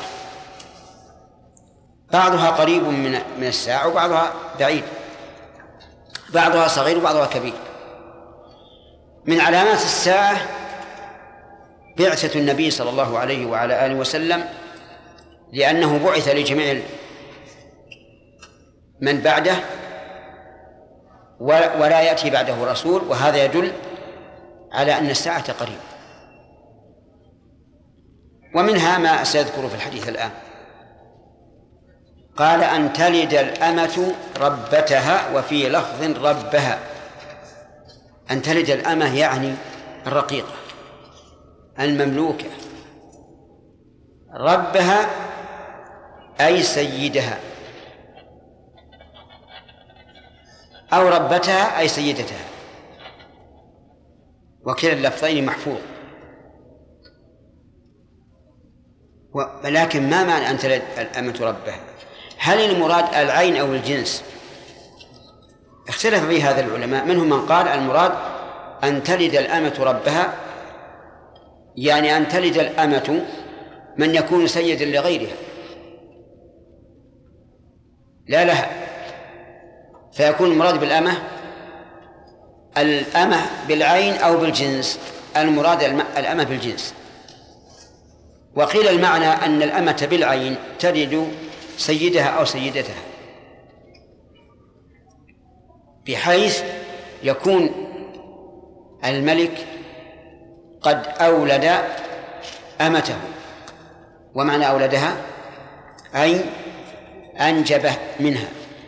بعضها قريب من الساعة وبعضها بعيد، بعضها صغير وبعضها كبير. من علامات الساعة بعثة النبي صلى الله عليه وعلى آله وسلم لأنه بعث لجميع من بعده ولا يأتي بعده رسول، وهذا يدل على أن الساعة قريب. ومنها ما سيذكر في الحديث الآن. قال أن تلد الأمة ربتها، وفي لفظ ربها. أن تلد الأمة يعني الرقيقة المملوكة، ربها أي سيدها، أو ربتها أي سيدتها، وكلا اللفظين محفوظ. ولكن ما معنى أن تلد الأمة ربها؟ هل المراد العين أو الجنس؟ اختلف في هذا العلماء، منهم من قال المراد أن تلد الأمة ربها، يعني أن تلد الأمة من يكون سيدا لغيرها لا لها، فيكون المراد بالأمة الأمة بالعين أو بالجنس. المراد الأمة بالجنس. وقيل المعنى أن الأمة بالعين تلد سيدها أو سيدتها، بحيث يكون الملك قد أولد أمته، ومعنى أولدها أي أنجب منها،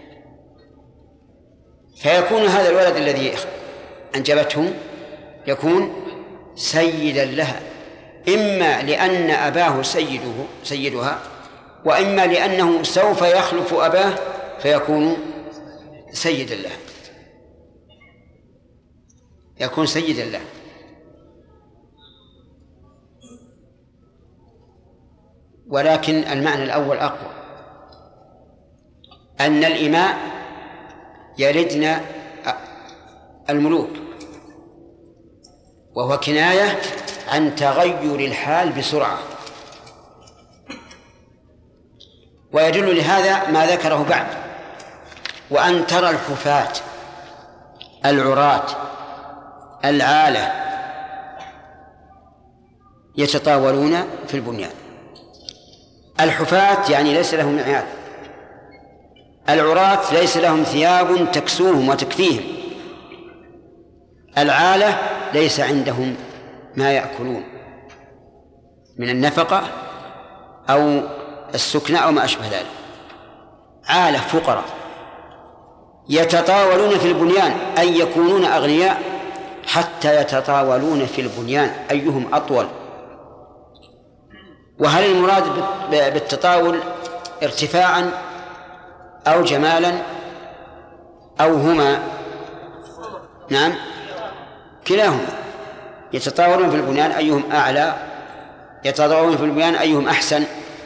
فيكون هذا الولد الذي أنجبته يكون سيدا لها، إما لأن أباه سيدها، وإما لأنه سوف يخلف أباه فيكون سيدا له، يكون سيدا له. ولكن المعنى الأول أقوى، أن الإماء يلدن الملوك، وهو كناية عن تغير الحال بسرعة. ويدل لهذا ما ذكره بعد، وأن ترى الحفاة العراة العالة يتطاولون في البنيان. الحفاة يعني ليس لهم معياد، العراة ليس لهم ثياب تكسوهم وتكفيهم، العالة ليس عندهم ما يأكلون من النفقة أو السكنى أو ما أشبه ذلك، عالة فقراء يتطاولون في البنيان، أي يكونون أغنياء حتى يتطاولون في البنيان أيهم أطول. وهل المراد بالتطاول ارتفاعا أو جمالا أو هما؟ نعم، كلاهما. يتطاولون في البنيان أيهم أعلى، يتطاولون في البنيان أيهم أحسن.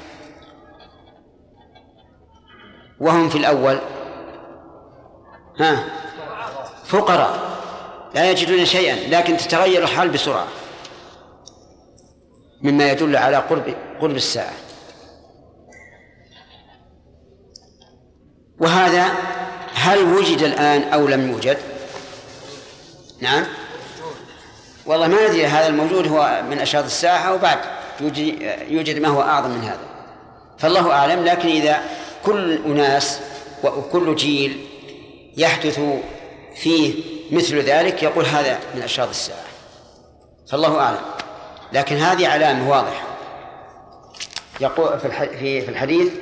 وهم في الأول فقراء لا يجدون شيئا، لكن تتغير الحال بسرعة، مما يدل على قرب الساعة. وهذا هل وجد الآن أو لم يوجد؟ نعم، والله ما ندري، هذا الموجود هو من أشراط الساعة وبعد يوجد ما هو أعظم من هذا، فالله أعلم. لكن إذا كل أناس وكل جيل يحدث فيه مثل ذلك يقول هذا من أشراط الساعة، فالله أعلم. لكن هذه علامة واضحة. يقول في الحديث: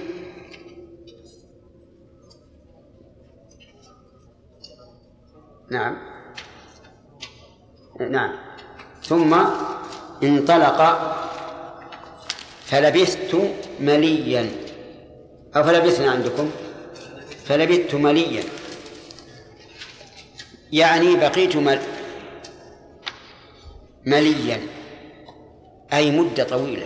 نعم ثم انطلق فلبثت مليا، أو فلبثنا عندكم فلبثت مليا، يعني بقيت مليا أي مدة طويلة،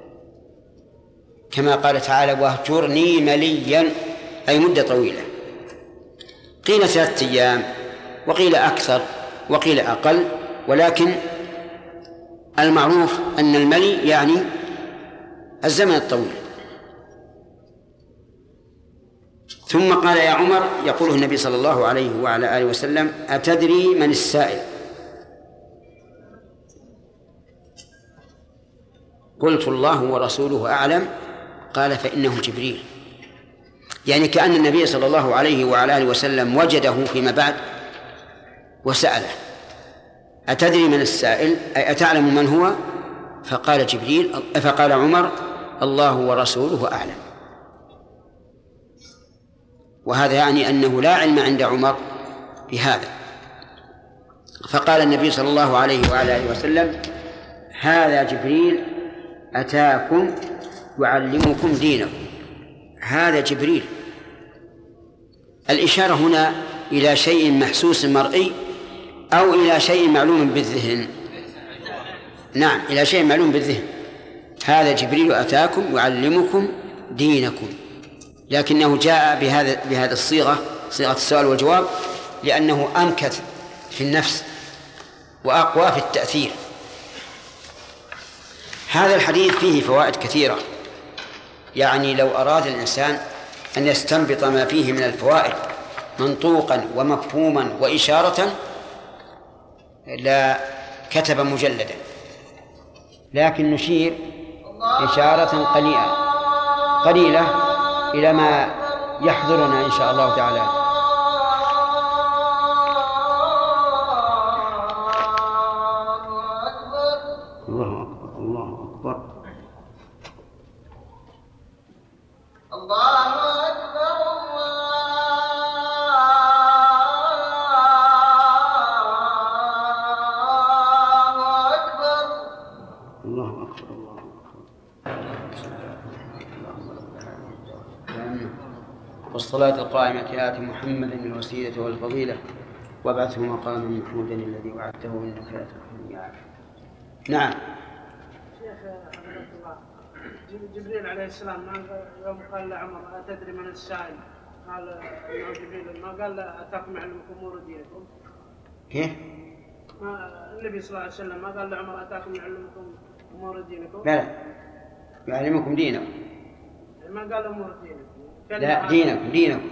كما قال تعالى: واهجرني مليا أي مدة طويلة. قيل 3 أيام، وقيل أكثر، وقيل أقل، ولكن المعروف أن الملي يعني الزمن الطويل. ثم قال: يا عمر، يقوله النبي صلى الله عليه وعلى آله وسلم: أتدري من السائل؟ قلت: الله ورسوله أعلم. قال فإنه جبريل، يعني كأن النبي صلى الله عليه وعلى آله وسلم وجده فيما بعد وسأله: أتدري من السائل؟ أي أتعلم من هو؟ فقال جبريل. فقال عمر: الله ورسوله أعلم. وهذا يعني أنه لا علم عند عمر بهذا. فقال النبي صلى الله عليه وعلى آله وسلم: هذا جبريل أتاكم يعلمكم دينكم. هذا جبريل. الإشارة هنا إلى شيء محسوس مرئي أو إلى شيء معلوم بالذهن؟ نعم، إلى شيء معلوم بالذهن. هذا جبريل أتاكم يعلمكم دينكم، لكنه جاء بهذا الصيغة، صيغة السؤال والجواب، لأنه أمكث في النفس وأقوى في التأثير. هذا الحديث فيه فوائد كثيرة، يعني لو أراد الإنسان أن يستنبط ما فيه من الفوائد منطوقا ومفهوما وإشارة لا كتب مجلدا، لكن نشير إشارة قليلة إلى ما يحضرنا إن شاء الله تعالى. الله أكبر، الله أكبر، الله أكبر، الله أكبر، الله أكبر. والصلاة القائمة آت محمدا الوسيلة والفضيلة وابعثه مقاما محمودا الذي وعدته إنك لا تخلف الميعاد. نعم. شيخ جبريل عليه السلام يوم قال لعمر: أتدري من السائل؟ قال إنه جبريل. ما قال أتاكم يعلمكم أمور دينكم؟ كيف؟ النبي صلى الله عليه وسلم ما قال لعمر: أتاكم يعلمكم أمور دينكم؟ لا، يعلمكم دينكم. ما قال أمور دينكم. لا، دينكم.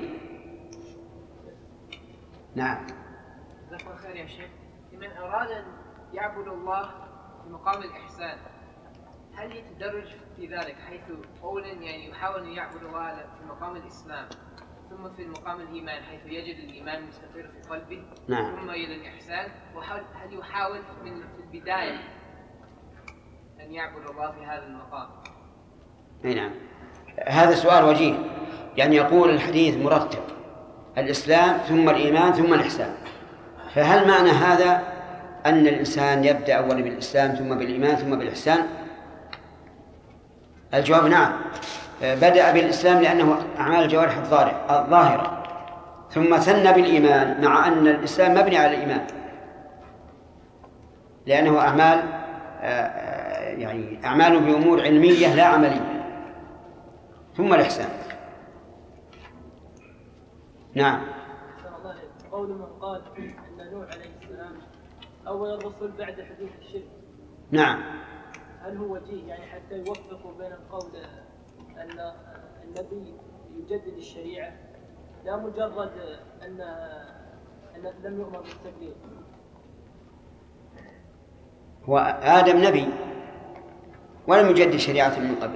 نعم. جزاك الله خير يا شيخ. لمن أراد أن يعبد الله في مقام الإحسان، هل يتدرج في ذلك حيث أولا يعني يحاول أن يعبد الله في مقام الإسلام، ثم في مقام الإيمان حيث يجد الإيمان مستقر في قلبه، نعم. ثم إلى الإحسان، هل يحاول في البداية أن يعبد الله في هذا المقام؟ نعم، هذا سؤال وجيه. يعني يقول الحديث مرتب: الإسلام ثم الإيمان ثم الإحسان. فهل معنى هذا أن الإنسان يبدأ أولا بالإسلام ثم بالإيمان ثم بالإحسان؟ الجواب نعم، بدأ بالإسلام لأنه أعمال الجوارح الظاهرة، ثم ثنى بالإيمان، مع أن الإسلام مبني على الإيمان لأنه أعمال يعني أعمال بأمور علمية لا عملية، ثم الإحسان. نعم. قول من قال أن نوح عليه السلام أول الرسل بعد حدوث الشرك. نعم. هل هو وجيه يعني حتى يوفقوا بين القول أن النبي يجدد الشريعة لا مجرد أن لم يؤمر بالتبليغ؟ وآدم نبي ولم يجدد شريعة من قبل.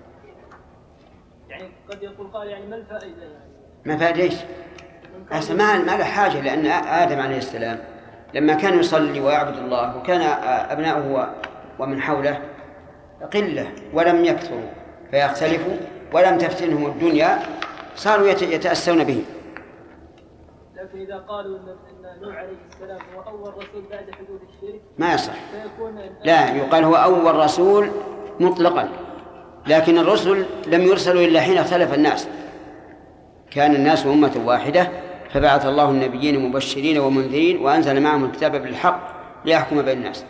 يعني قد يقول قال يعني ما الفائدة يعني؟ ما فائدة ايش؟ ما له حاجة، لأن آدم عليه السلام لما كان يصلي ويعبد الله وكان أبناؤه ومن حوله قلة ولم يكثروا فيختلفوا ولم تفتنهم الدنيا صاروا يتأسون به. لكن إذا قالوا أن نوح عليه السلام هو أول رسول بعد حدوث الشرك ما يصح. فيكون لا، يقال هو أول رسول مطلقا، لكن الرسل لم يرسلوا إلا حين اختلف الناس. كان الناس أمة واحدة فبعث الله النبيين مبشرين ومنذرين وأنزل معهم الكتاب بالحق ليحكم بين الناس.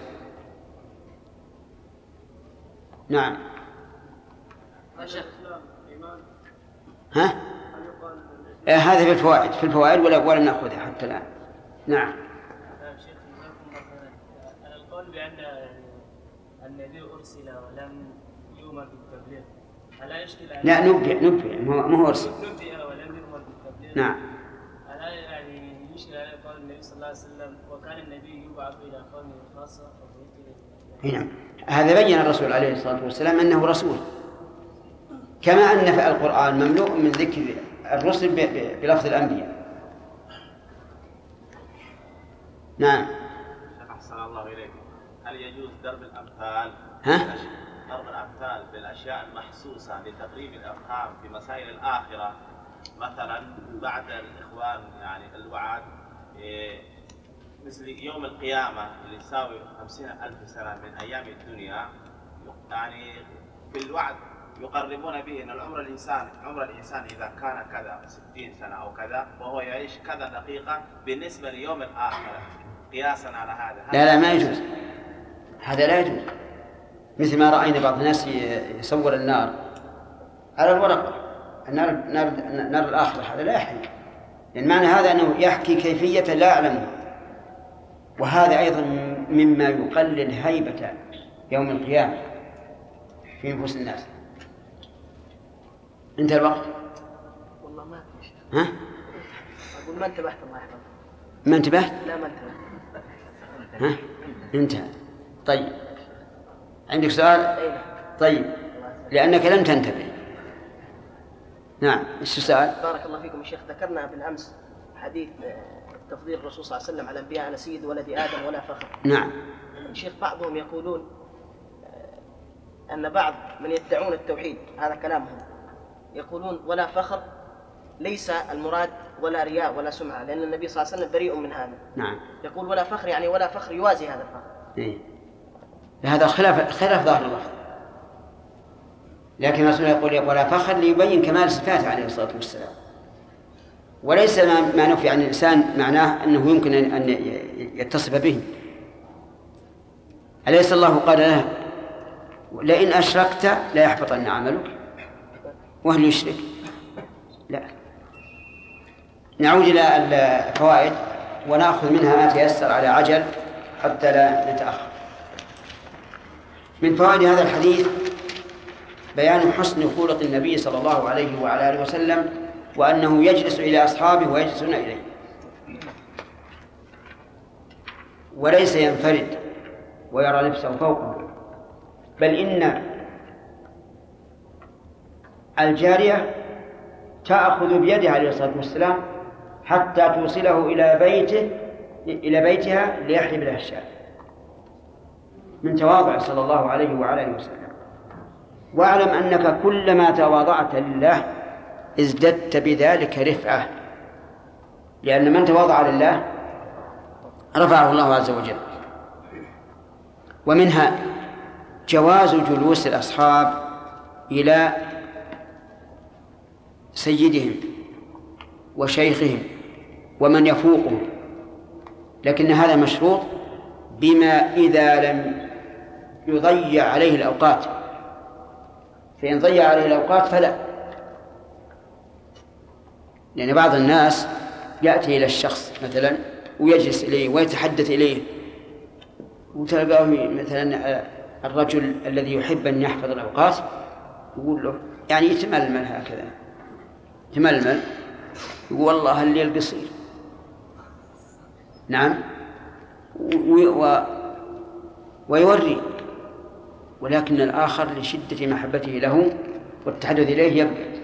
نعم. ها؟ هذا في الفوائد ولا نأخذها حتى الآن. نعم. شيخ على القول بأن النبي أرسل ولم يؤمر بالتبليغ، ألا يشكل على؟ لا، نبئ ما هو أرسل. نبئ ولم يؤمر بالتبليغ. نعم. ألا يعني يشكل على قول النبي صلى الله عليه وسلم وكان النبي يبعث إلى قومه خاصة نعم. هذا بين الرسول عليه الصلاة والسلام أنه رسول، كما أن في القرآن مملوء من ذكر الرسل بلفظ الأنبياء. نعم. أحسن الله إليكم. هل يجوز ضرب الأمثال ضرب الأمثال بالأشياء المحسوسة لتقريب الأفهام في مسائل الآخرة؟ مثلا بعد الإخوان يعني الوعد مثل يوم القيامة اللي يساوي 50,000 سنة من أيام الدنيا، يعني في الوعد يقربون به أن عمر الإنسان إذا كان كذا 60 سنة أو كذا وهو يعيش كذا دقيقة بالنسبة ليوم الآخرة قياسا على هذا. لا ما يجوز، هذا لا يجوز. مثل ما رأينا بعض الناس يصور النار على الورقة، نار الآخرة، هذا لا يحل. يعني معنى هذا أنه يحكي كيفية لا يعلمها، وهذا أيضا مما يقلل هيبة يوم القيامة في نفوس الناس. انتهى الوقت؟ والله ما في شيء. ها؟ أقول ما انتبهت الله يحفظك. ما انتبهت؟ لا ما انتبهت. ها؟ انتهى. طيب عندك سؤال؟ طيب لأنك لم تنتبه. نعم ايش السؤال؟ بارك الله فيكم يا شيخ. ذكرنا بالأمس حديث تفضيل الرسول صلى الله عليه وسلم على الأنبياء أنا سيد ولد آدم ولا فخر. نعم. الشيخ بعضهم يقولون أن بعض من يدعون التوحيد، هذا كلامهم، يقولون ولا فخر ليس المراد ولا رياء ولا سمعة، لأن النبي صلى الله عليه وسلم بريء من هذا. نعم. يقول ولا فخر يعني ولا فخر يوازي هذا الفخر. إيه. هذا خلاف ظاهر اللفظ، لكن الرسول يقول ولا فخر ليبين كمال صفاته عليه الصلاة والسلام، وليس ما نفي عن الإنسان معناه أنه يمكن أن يتصف به. أليس الله قال له لئن أشركت لا يحبطن عملك، وهل يشرك؟ لا. نعود إلى الفوائد ونأخذ منها ما تيسر على عجل حتى لا نتأخر. من فوائد هذا الحديث بيان حسن خلق النبي صلى الله عليه وعلى آله وسلم، وأنه يجلس إلى أصحابه ويجلسون إليه، وليس ينفرد ويرى لبسه فوقه، بل إن الجارية تأخذ بيده عليه الصلاة والسلام حتى توصله إلى بيتها ليحلب لها الشاة، من تواضع صلى الله عليه وعلى آله وسلم. واعلم أنك كلما تواضعت لله ازددت بذلك رفعة، لأن من تواضع لله رفعه الله عز وجل. ومنها جواز جلوس الأصحاب إلى سيدهم وشيخهم ومن يفوقهم، لكن هذا مشروط بما إذا لم يضيع عليه الأوقات، فإن ضيع عليه الأوقات فلا. لأن بعض الناس يأتي إلى الشخص مثلا ويجلس إليه ويتحدث إليه، وتلقاه مثلا الرجل الذي يحب أن يحفظ الأوقات يقول له يعني يتململ هكذا، يتململ يقول والله الليل قصير. نعم. ويوري، ولكن الآخر لشدة محبته له والتحدث إليه يبعد.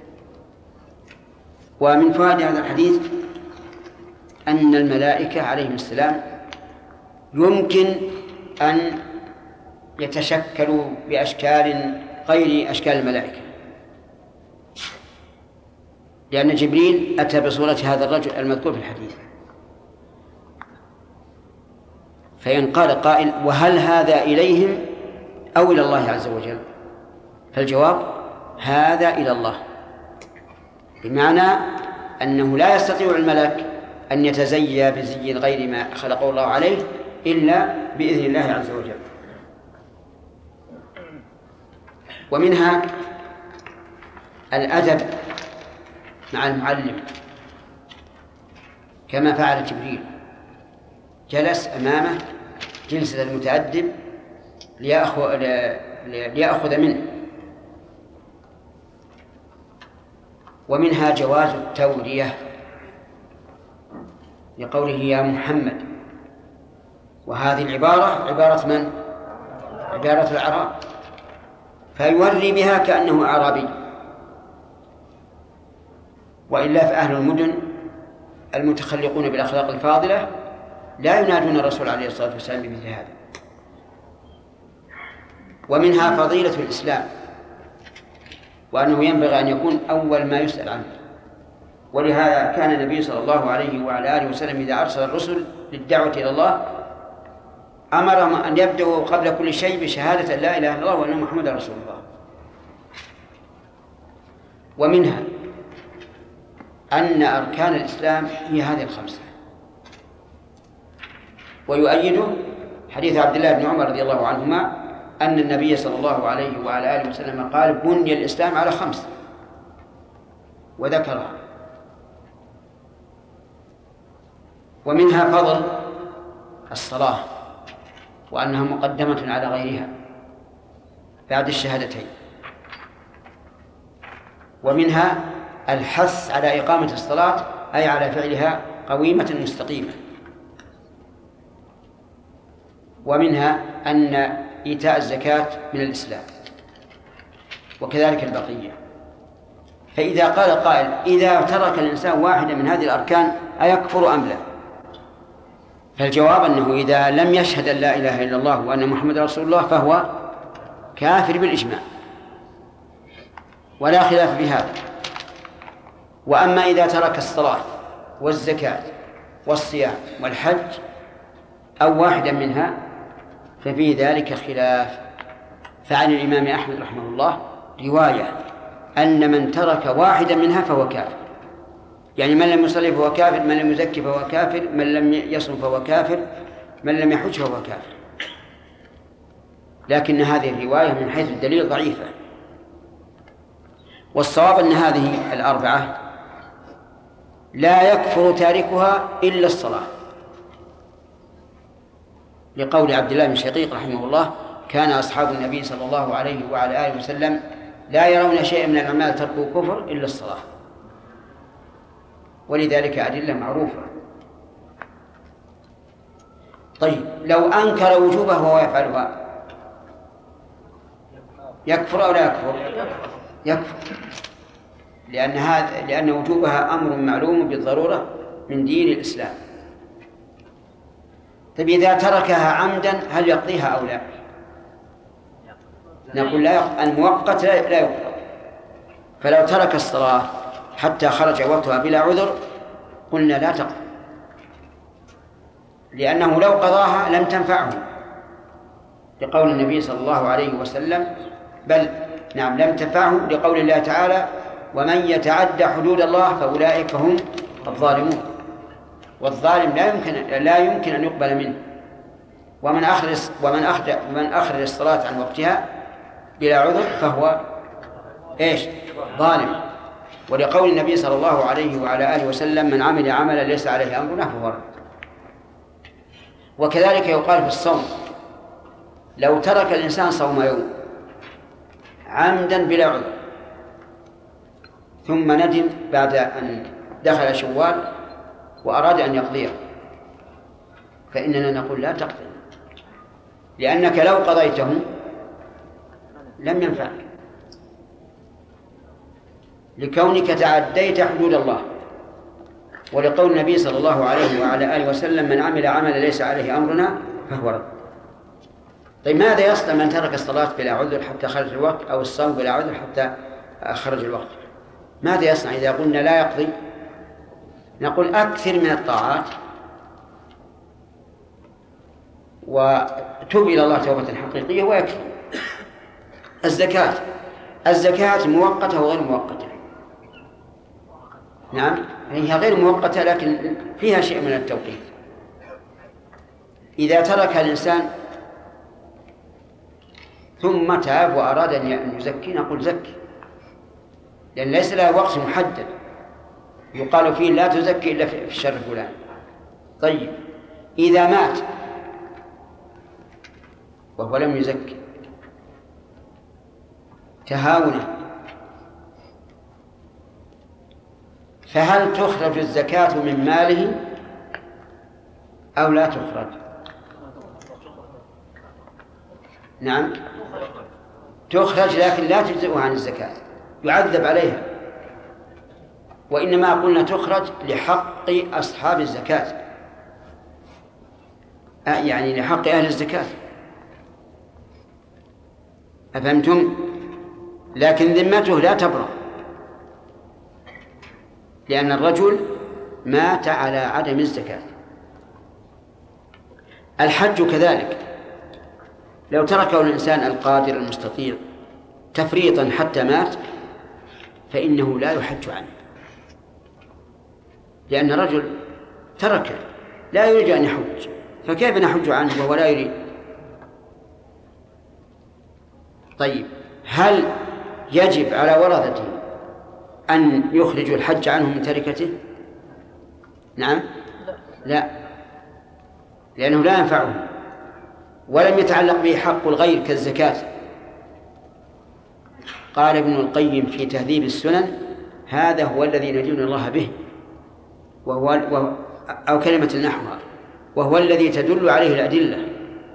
ومن فوائد هذا الحديث أن الملائكة عليهم السلام يمكن أن يتشكلوا بأشكال غير أشكال الملائكة، لأن جبريل أتى بصورة هذا الرجل المذكور في الحديث. فإن قال قائل وهل هذا إليهم أو إلى الله عز وجل؟ فالجواب هذا إلى الله، بمعنى أنه لا يستطيع الملك أن يتزيى بزي غير ما خلقه الله عليه إلا بإذن الله عز وجل. ومنها الأدب مع المعلم كما فعل جبريل، جلس أمامه جلسة المتأدب ليأخذ منه. ومنها جواز التورية لقوله يا محمد، وهذه العبارة عبارة من؟ عبارة الأعراب، فيوري بها كأنه أعرابي وإلا فأهل المدن المتخلقون بالأخلاق الفاضلة لا ينادون الرسول عليه الصلاة والسلام بمثل هذا. ومنها فضيلة الإسلام، وأنه ينبغي أن يكون أول ما يسأل عنه. ولهذا كان النبي صلى الله عليه وعلى آله وسلم إذا أرسل الرسل للدعوة إلى الله أمرهم أن يبدأوا قبل كل شيء بشهادة لا إله إلا الله وأن محمدا رسول الله. ومنها أن أركان الإسلام هي هذه الخمسة، ويؤيده حديث عبد الله بن عمر رضي الله عنهما أن النبي صلى الله عليه وعلى آله وسلم قال: بني الإسلام على 5، وذكرها. ومنها فضل الصلاة، وأنها مقدمة على غيرها بعد الشهادتين. ومنها الحث على إقامة الصلاة، أي على فعلها قويمة مستقيمة. ومنها أن إيتاء الزكاة من الإسلام، وكذلك البقية. فإذا قال قائل: إذا ترك الإنسان واحدة من هذه الأركان أيكفر أم لا؟ فالجواب أنه إذا لم يشهد أن لا إله إلا الله وأن محمد رسول الله فهو كافر بالإجماع، ولا خلاف في هذا. وأما إذا ترك الصلاة والزكاة والصيام والحج أو واحدا منها ففي ذلك خلاف. فعن الإمام أحمد رحمه الله رواية أن من ترك واحدا منها فهو كافر، يعني من لم يصلي فهو كافر، من لم يزكي فهو كافر، من لم يصم فهو كافر، من لم يحج فهو كافر. لكن هذه الرواية من حيث الدليل ضعيفة. والصواب أن هذه الأربعة لا يكفر تاركها إلا الصلاة، لقول عبد الله بن شقيق رحمه الله: كان أصحاب النبي صلى الله عليه وعلى آله وسلم لا يرون شيئا من الأعمال تركوا كفر إلا الصلاة. ولذلك أدلة معروفة. طيب، لو أنكر وجوبها وهو يفعلها يكفر أو لا يكفر؟ يكفر، لأن وجوبها أمر معلوم بالضرورة من دين الإسلام. طيب، إذا تركها عمدا هل يقضيها أو لا؟ نقول لا، المؤقت لا يقضى. فلو ترك الصلاة حتى خرج وقتها بلا عذر قلنا لا تقضى، لأنه لو قضاها لم تنفعه، لقول النبي صلى الله عليه وسلم لم تنفعه، لقول الله تعالى: ومن يتعدى حدود الله فأولئك هم الظالمون. والظالم لا يمكن أن يقبل منه. ومن أخرج الصلاة عن وقتها بلا عذر فهو ظالم. ولقول النبي صلى الله عليه وعلى آله وسلم: من عمل عملا ليس عليه أمرنا فهو رد. وكذلك يقال في الصوم: لو ترك الإنسان صوم يوم عمدا بلا عذر ثم ندم بعد أن دخل شوال وأراد أن يقضيه فإننا نقول لا تقضي، لأنك لو قضيته لم ينفعك، لكونك تعديت حدود الله. ولقول النبي صلى الله عليه وعلى آله وسلم: من عمل عملا ليس عليه أمرنا فهو رد. طيب، ماذا يصنع من ترك الصلاة بلا عذر حتى خرج الوقت، أو الصوم بلا عذر حتى خرج الوقت؟ ماذا يصنع إذا قلنا لا يقضي؟ نقول: أكثر من الطاعات وتوب إلى الله توبة حقيقية ويكفي. الزكاة مؤقتة وغير مؤقتة. نعم، هي غير مؤقتة لكن فيها شيء من التوقيت. إذا ترك الإنسان ثم تاب وأراد أن يزكي نقول زكي، لأن ليس له وقت محدد يقال فيه لا تزكي إلا في الشر فلان. طيب، إذا مات وهو لم يزكي تهاونا فهل تخرج الزكاة من ماله أو لا تخرج؟ نعم، تخرج، لكن لا تجزئه عن الزكاة، يعذب عليها وإنما قلنا تخرج لحق أصحاب الزكاة، يعني لحق أهل الزكاة، أفهمتم؟ لكن ذمته لا تبرأ، لأن الرجل مات على عدم الزكاة. الحج كذلك، لو تركه الإنسان القادر المستطيع تفريطا حتى مات فإنه لا يحج عنه، لأن الرجل تركه لا يريد أن يحج، فكيف نحج عنه وهو لا يريد؟ طيب، هل يجب على ورثته أن يخرجوا الحج عنه من تركته؟ نعم، لا، لأنه لا ينفعه ولم يتعلق به حق الغير كالزكاة. قال ابن القيم في تهذيب السنن: هذا هو الذي ندين الله به، أو كلمة النحوها، وهو الذي تدل عليه الأدلة.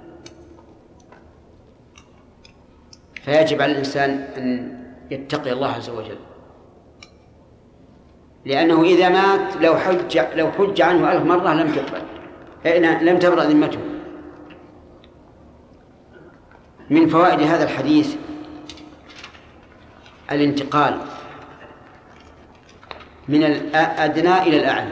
فيجب على الإنسان أن يتقي الله عز وجل، لأنه إذا مات لو حج عنه 1000 مرة لم تقبل، لم تبرأ ذمته. من فوائد هذا الحديث الانتقال من الأدنى إلى الأعلى.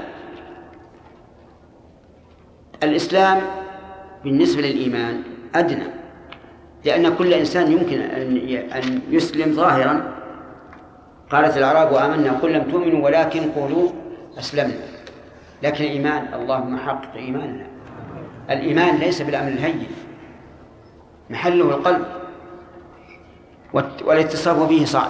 الإسلام بالنسبة للإيمان أدنى، لأن كل إنسان يمكن أن يسلم ظاهرا. قالت الأعراب آمنا قل لم تؤمنوا ولكن قولوا أسلمنا. لكن الإيمان، اللهم حقق إيماننا. الإيمان ليس بالأمر الهين، محله القلب، والاتصاف به صعب.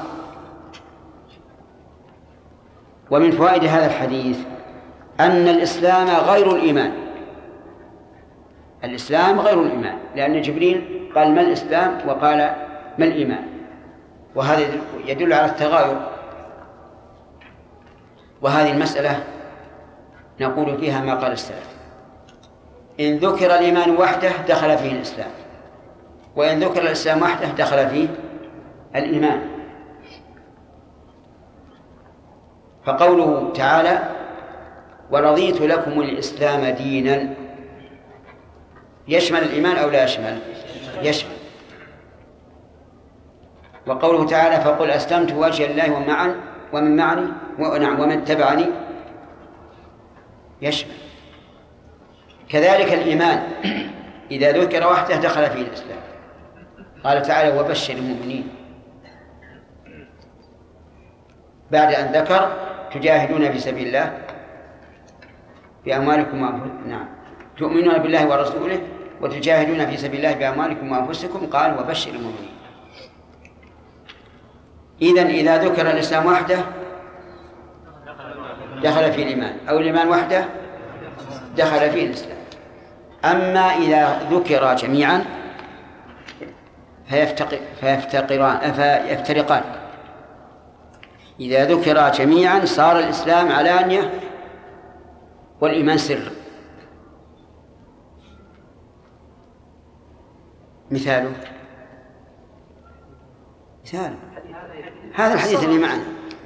ومن فوائد هذا الحديث أن الإسلام غير الإيمان. الإسلام غير الإيمان، لأن جبريل قال ما الإسلام وقال ما الإيمان، وهذا يدل على التغاير. وهذه المسألة نقول فيها ما قال السلف: إن ذكر الإيمان وحده دخل فيه الإسلام، وإن ذكر الإسلام وحده دخل فيه الإيمان. فقوله تعالى: ورضيت لكم الإسلام دينا، يشمل الإيمان أو لا يشمل؟ يشمل. وقوله تعالى: فقل أسلمت وجه الله ومن معي ومن تبعني، يشمل. كذلك الإيمان إذا ذكر وحده دخل فيه الإسلام. قال تعالى: وبشر المؤمنين، بعد أن ذكر تجاهدون في سبيل الله بأموالكم وأنفسكم، نعم، تؤمنون بالله ورسوله وتجاهدون في سبيل الله بأموالكم وأنفسكم، قال: وبشر المؤمنين. إذن إذا ذكر الإسلام وحده دخل فيه الإيمان، أو الإيمان وحده دخل فيه الإسلام. أما إذا ذكر جميعا فيفترقان. إذا ذكر جميعا صار الإسلام علانية والإيمان سر. مثاله هذا الحديث اللي معنا.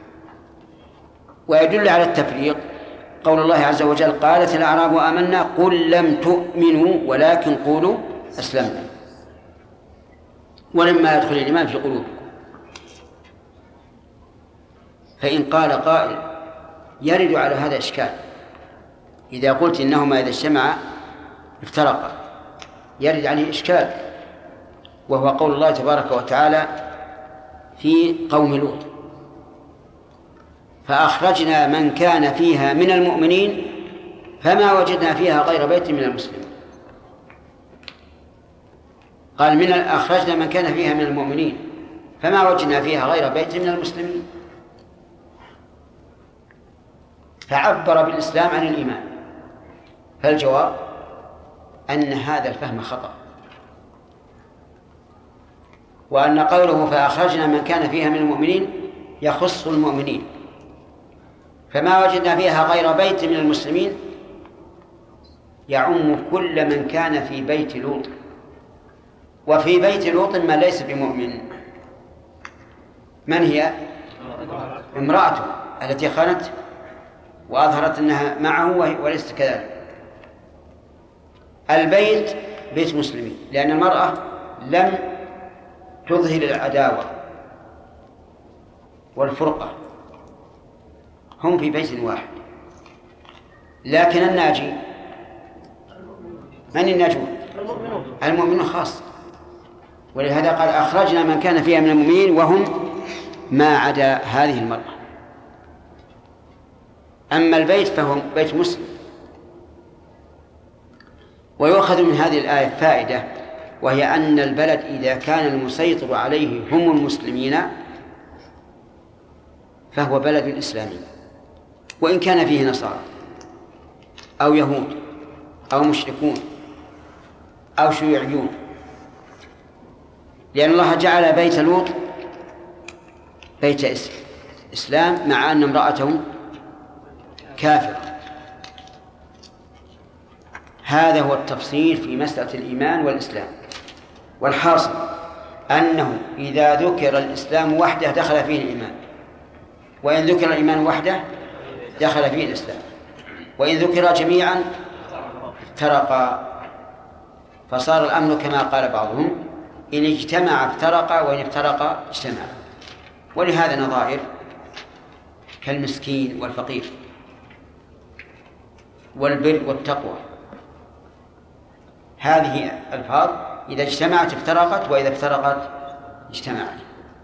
ويدل على التفريق قول الله عز وجل: قالت الأعراب آمنا قل لم تؤمنوا ولكن قولوا أسلمنا ولما يدخل الإيمان في قلوبكم. فإن قال قائل يرد على هذا إشكال: إذا قلت إنهما إذا اجتمعا افترقا، يرد عليه إشكال، وهو قول الله تبارك وتعالى في قوم لوط: فأخرجنا من كان فيها من المؤمنين فما وجدنا فيها غير بيت من المسلمين. قال أخرجنا من كان فيها من المؤمنين فما وجدنا فيها غير بيت من المسلمين، فعبر بالإسلام عن الإيمان. فالجواب أن هذا الفهم خطأ، وأن قوله فأخرجنا من كان فيها من المؤمنين يخص المؤمنين، فما وجدنا فيها غير بيت من المسلمين يعم كل من كان في بيت لوط. وفي بيت لوط ما ليس بمؤمن. من هي؟ امرأته التي خانت وأظهرت أنها معه وليست كذلك. البيت بيت مسلمين، لأن المرأة لم تظهر العداوة والفرقة، هم في بيت واحد. لكن الناجي من الناجون؟ المؤمنون خاصة، ولهذا قال أخرجنا من كان فيها من المؤمنين وهم ما عدا هذه المرأة. أما البيت فهو بيت مسلم. ويؤخذ من هذه الآية فائدة، وهي أن البلد إذا كان المسيطر عليه هم المسلمين فهو بلد إسلامي، وإن كان فيه نصارى أو يهود أو مشركون أو شيوعيون، لأن الله جعل بيت لوط بيت إسلام مع أن امرأته كافرة. هذا هو التفصيل في مسألة الإيمان والإسلام. والحاصل أنه إذا ذكر الإسلام وحده دخل فيه الإيمان، وإن ذكر الإيمان وحده دخل فيه الإسلام، وإن ذكر جميعا افترقا. فصار الأمر كما قال بعضهم: إن اجتمع افترقا وإن افترقا اجتمعا. ولهذا نظائر كالمسكين والفقير والبر والتقوى، هذه ألفاظ إذا اجتمعت افترقت وإذا افترقت اجتمعت.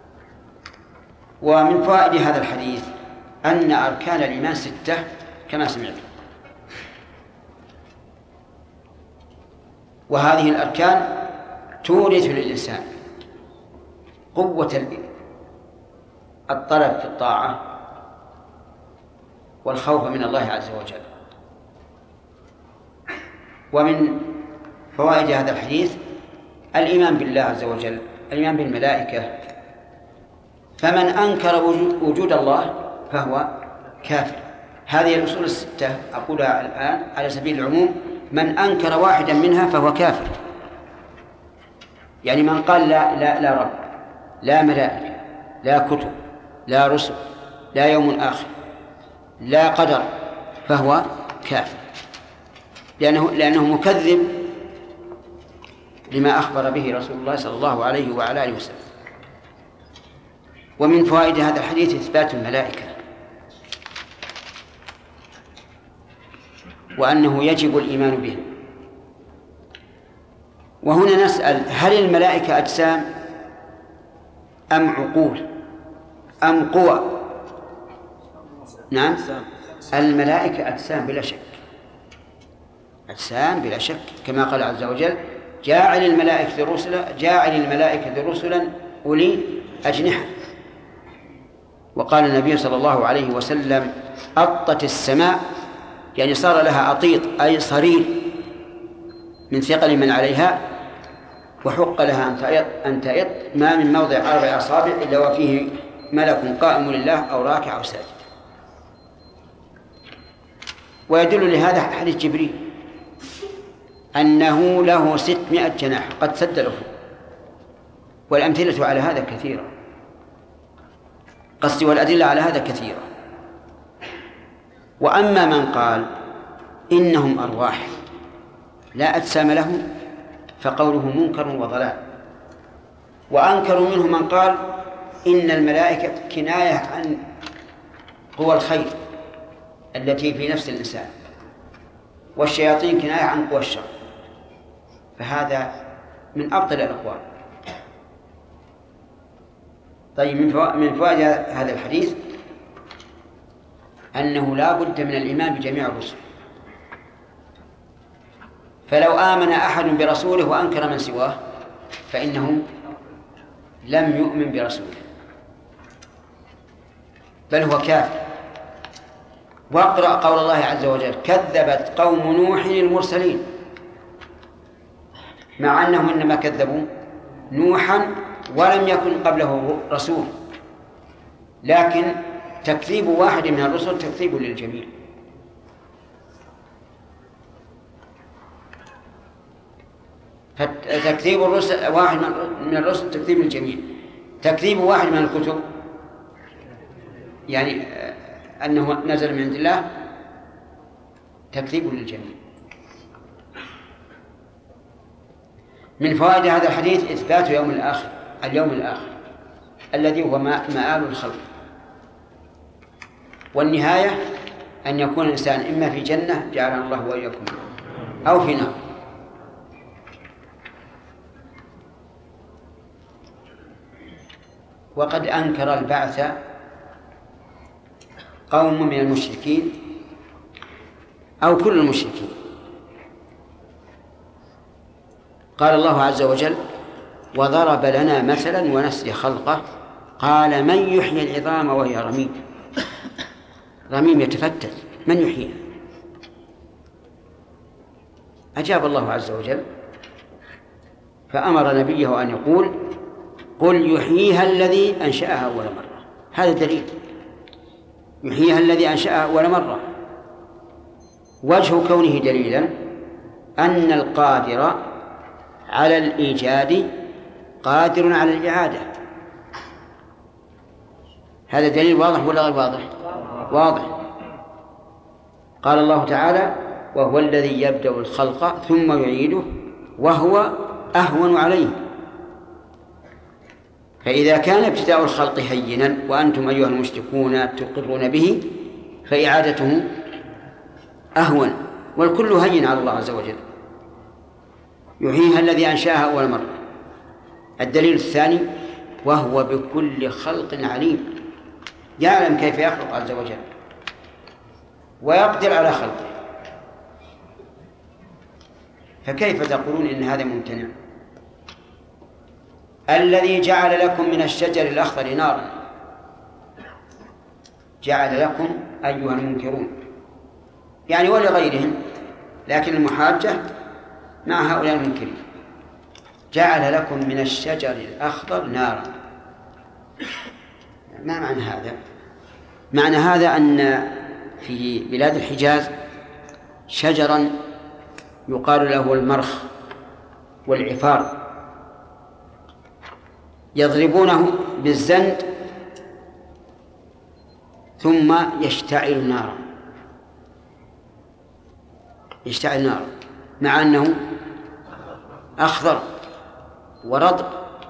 ومن فوائد هذا الحديث أن أركان الإيمان 6 كما سمعت، وهذه الأركان تورث للإنسان قوة الطلب في الطاعة والخوف من الله عز وجل. ومن فوائد هذا الحديث الإيمان بالله عز وجل، الإيمان بالملائكة. فمن أنكر وجود الله فهو كافر. هذه الأصول 6 أقولها الآن على سبيل العموم: من أنكر واحدا منها فهو كافر. يعني من قال لا رب، لا ملائكة، لا كتب، لا رسل، لا يوم آخر، لا قدر، فهو كافر، لأنه مكذب لما أخبر به رسول الله صلى الله عليه وعلى آله وسلم. ومن فوائد هذا الحديث إثبات الملائكة، وأنه يجب الإيمان بهم. وهنا نسأل: هل الملائكة أجسام أم عقول أم قوى؟ نعم، الملائكة أجسام بلا شك، أجسام بلا شك، كما قال عز وجل: جاعل الملائكة رسلا أولي أجنحة. وقال النبي صلى الله عليه وسلم: أطت السماء، يعني صار لها أطيط أي صرير من ثقل من عليها، وحق لها أن تئط ما من موضع 4 أصابع إلا وفيه ملك قائم لله أو راكع أو ساجد. ويدل لهذا حديث جبريل أنه له 600 جناح قد سد له، والأمثلة على هذا كثيرة، قصدي والأدلة على هذا كثيرة. وأما من قال إنهم أرواح لا أجسام لهم فقوله منكر وضلال. وأنكروا منه من قال إن الملائكة كناية عن قوى الخير التي في نفس الإنسان، والشياطين كناية عن قوى الشر، فهذا من أبطل الأقوال. طيب، من فوائد هذا الحديث أنه لا بد من الإيمان بجميع الرسل، فلو آمن أحد برسوله وأنكر من سواه فإنه لم يؤمن برسوله، بل هو كافر. واقرأ قول الله عز وجل: كذبت قوم نوح المرسلين، مع أنهم إنما كذبوا نوحا ولم يكن قبله رسول، لكن تكذيب واحد من الرسل تكذيب للجميع. فتكذيب الرسل واحد من الرسل تكذيب الجميع. تكذيب واحد من الكتب يعني أنه نزل من عند الله تكذيب للجميع. من فوائد هذا الحديث إثبات اليوم الآخر الذي هو مآل الخلق، والنهاية أن يكون الإنسان إما في جنة جعلنا الله وإياكم أو في نار. وقد أنكر البعث قوم من المشركين أو كل المشركين. قال الله عز وجل: وضرب لنا مثلا ونسي خلقه قال من يحيي العظام وهي رميم. رميم يتفتت، من يحييها؟ أجاب الله عز وجل فأمر نبيه أن يقول: قل يحييها الذي أنشأها أول مرة. هذا دليل، يحييها الذي أنشأها أول مرة. وجه كونه دليلا أن القادر على الإيجاد قادر على الإعادة. هذا دليل واضح ولا غير واضح؟ واضح. قال الله تعالى: وهو الذي يبدأ الخلق ثم يعيده وهو أهون عليه. فإذا كان ابتداء الخلق هينا وأنتم أيها المشركون تقرون به فإعادته أهون، والكل هين على الله عز وجل. يحييها الذي أنشأها أول مرة. الدليل الثاني: وهو بكل خلق عليم، يعلم كيف يخلق عز وجل ويقدر على خلقه، فكيف تقولون إن هذا ممتنع؟ الذي جعل لكم من الشجر الأخضر نارا، جعل لكم أيها المنكرون، يعني ولغيرهم، لكن المحاجة مع هؤلاء المنكرين. جعل لكم من الشجر الأخضر نارا. ما معنى هذا؟ معنى هذا أن في بلاد الحجاز شجرا يقال له المرخ والعفار، يضربونه بالزند ثم يشتعل نارا، يشتعل نارا مع أنه أخضر ورطب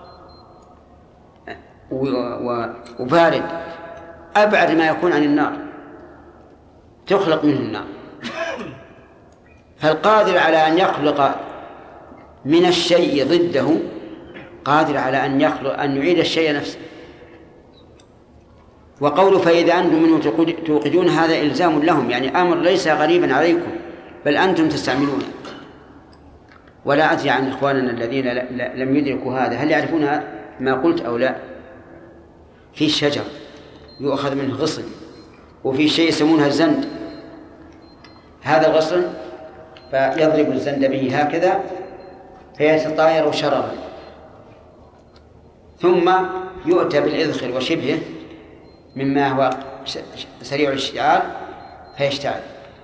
وبارد، أبعد ما يكون عن النار، تخلق منه النار. فالقادر على أن يخلق من الشيء ضده قادر على أن يعيد الشيء نفسه. وقوله فإذا أنتم منه توقدون هذا إلزام لهم، يعني أمر ليس غريبا عليكم بل أنتم تستعملونه. ولا أدري عن إخواننا الذين لم يدركوا هذا هل يعرفون ما قلت أو لا. في شجر يؤخذ منه غصن، وفي شيء يسمونها الزند، هذا الغصن فيضرب الزند به هكذا فيتطاير شررا، ثم يؤتى بالإذخر وشبهه مما هو سريع الاشتعال فيشتعل.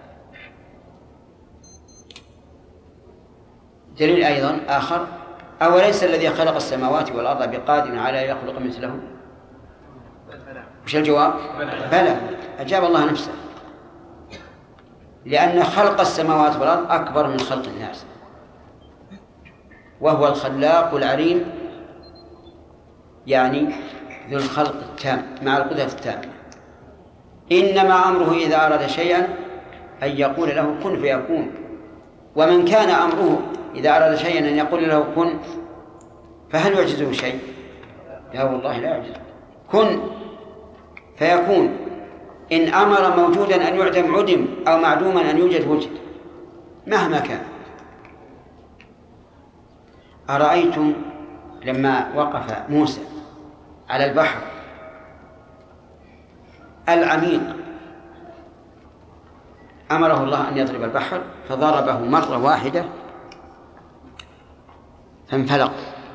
دليل أيضا آخر: أوليس الذي خلق السماوات والأرض بقادر على أن يخلق مثلهم؟ وش الجواب؟ بلى. أجاب الله نفسه، لأن خلق السماوات والأرض أكبر من خلق الناس، وهو الخلاق العليم، يعني ذو الخلق التام مع القدرة التامة. إنما أمره إذا أراد شيئا أن يقول له كن فيكون. ومن كان أمره إذا أراد شيئا أن يقول له كن فهل يعجزه شيء؟ لا والله لا يعجزه. كن فيكون. إن أمر موجودا أن يعدم عدم، أو معدوما أن يوجد وجد، مهما كان. أرأيتم لما وقف موسى على البحر العميق أمره الله أن يضرب البحر فضربه مرة واحدة فانفلق،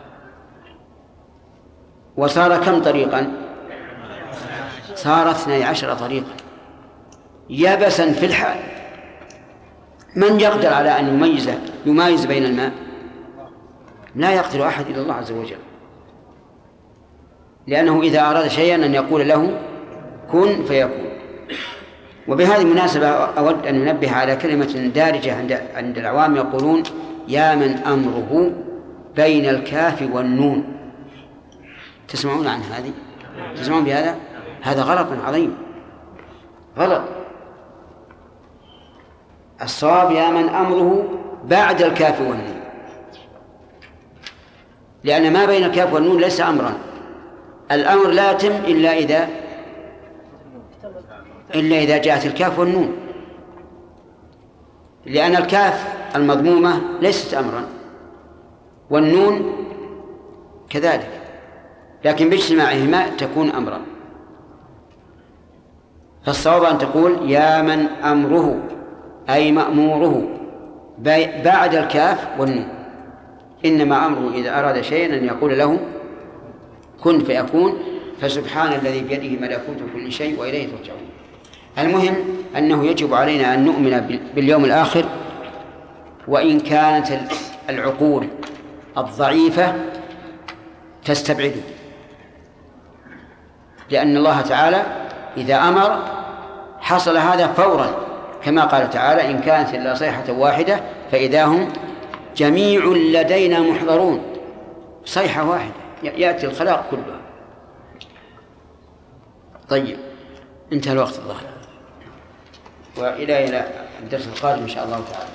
وصار كم طريقا؟ صار 12 طريقا يبسا في الحال. من يقدر على أن يميز بين الماء؟ لا يقدر أحد إلا الله عز وجل، لأنه إذا أراد شيئا أن يقول له كن فيكون. وبهذه المناسبة أود أن ننبه على كلمة دارجة عند العوام، يقولون يا من أمره بين الكاف والنون. تسمعون عن هذه؟ تسمعون بهذا؟ هذا غلط عظيم، غلط. الصواب يا من أمره بعد الكاف والنون، لأن ما بين الكاف والنون ليس أمرا. الأمر لا يتم إلا إذا جاءت الكاف والنون، لأن الكاف المضمومة ليست أمرا والنون كذلك، لكن باجتماعهما تكون أمرا. فالصواب أن تقول يا من أمره أي مأموره بعد الكاف والنون. إنما أمره إذا أراد شيئا أن يقول له كن فيكون، فسبحان الذي بيده ملكوت كل شيء وإليه ترجعون. المهم أنه يجب علينا أن نؤمن باليوم الآخر، وإن كانت العقول الضعيفة تستبعده، لأن الله تعالى إذا أمر حصل هذا فورا، كما قال تعالى إن كانت إلا صيحة واحدة فإذا هم جميع لدينا محضرون. صيحة واحدة يأتي الخلاق كلها. طيب، انتهى الوقت الظاهر، وإلى الدرس القادم إن شاء الله تعالى.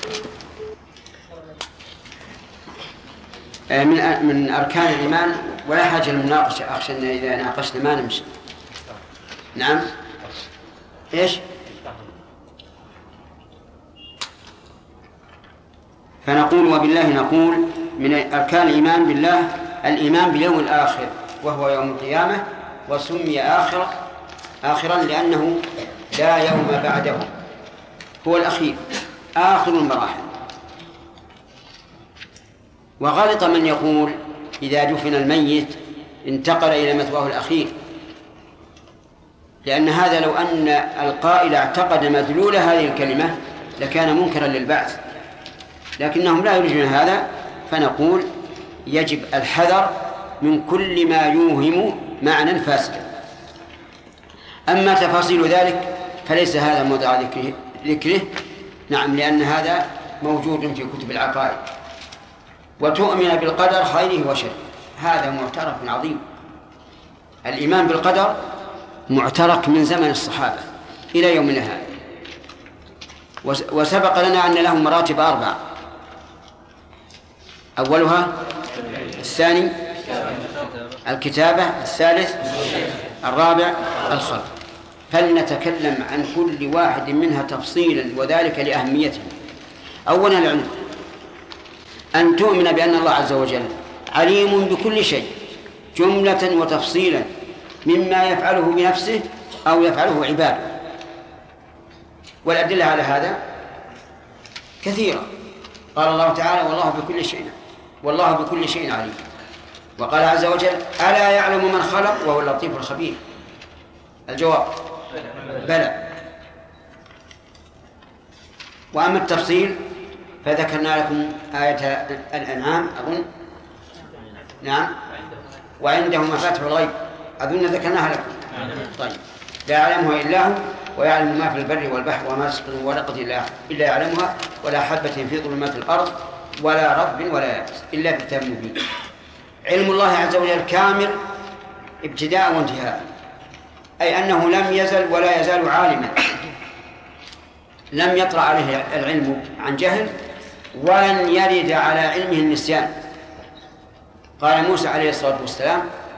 من أركان الإيمان، ولا حاجة للمناقشة، أخشى أن إذا ناقشنا ما نمشي. نعم، إيش؟ فنقول وبالله نقول من أركان الإيمان بالله الإيمان باليوم الآخر، وهو يوم القيامة، وسمي آخرا لأنه لا يوم بعده، هو الأخير، آخر المراحل. وغلط من يقول إذا دفن الميت انتقل إلى مثواه الأخير، لأن هذا لو أن القائل اعتقد مدلول هذه الكلمة لكان منكرا للبعث، لكنهم لا يريدون هذا، فنقول يجب الحذر من كل ما يوهم معنى فاسدا. أما تفاصيل ذلك فليس هذا موضع ذكره، نعم، لأن هذا موجود في كتب العقائد. وتؤمن بالقدر خيره وشره، هذا معترف عظيم. الإيمان بالقدر معترك من زمن الصحابة إلى يومنا هذا، وسبق لنا أن له مراتب 4: أولها الثاني الكتابة، الثالث الرابع الخلق. فلنتكلم عن كل واحد منها تفصيلا، وذلك لأهميته. أولا العلم، أن تؤمن بأن الله عز وجل عليم بكل شيء جملة وتفصيلا، مما يفعله بنفسه أو يفعله عباده. والأدلة على هذا كثيرة. قال الله تعالى والله بكل شيء عليم. وقال عز وجل ألا يعلم من خلق وهو اللطيف الخبير. الجواب بلى. وأما التفصيل فذكرنا لكم آية الأنعام أظن، نعم، وعنده مفاتح الغيب أظن ذكرناها لكم. طيب، لا يعلمها إلا هو، ويعلم ما في البر والبحر وما تسقط من ورقة إلا يعلمها، ولا حبة في ظلمات الأرض ولا رطب ولا يابس إلا في كتاب مبين. علم الله عز وجل كامل ابتداء وانتهاء، أي أنه لم يزل ولا يزال عالما، لم يطرأ عليه العلم عن جهل، ولن يرد على علمه النسيان. قال موسى عليه الصلاة والسلام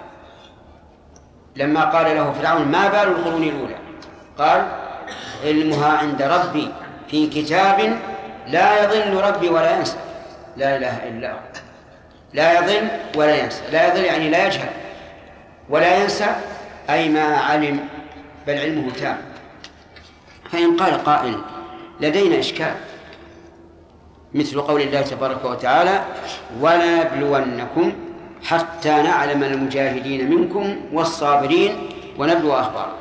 لما قال له فرعون ما بال القرون الأولى، قال علمها عند ربي في كتاب لا يضل ربي ولا ينسى. لا إله إلا هو، لا يضل ولا ينسى. لا يضل يعني لا يجهل، ولا ينسى أي ما علم، بل علمه تام. فإن قال قائل لدينا إشكال، مثل قول الله تبارك وتعالى ولنبلونكم حتى نعلم المجاهدين منكم والصابرين ونبلو أخباركم.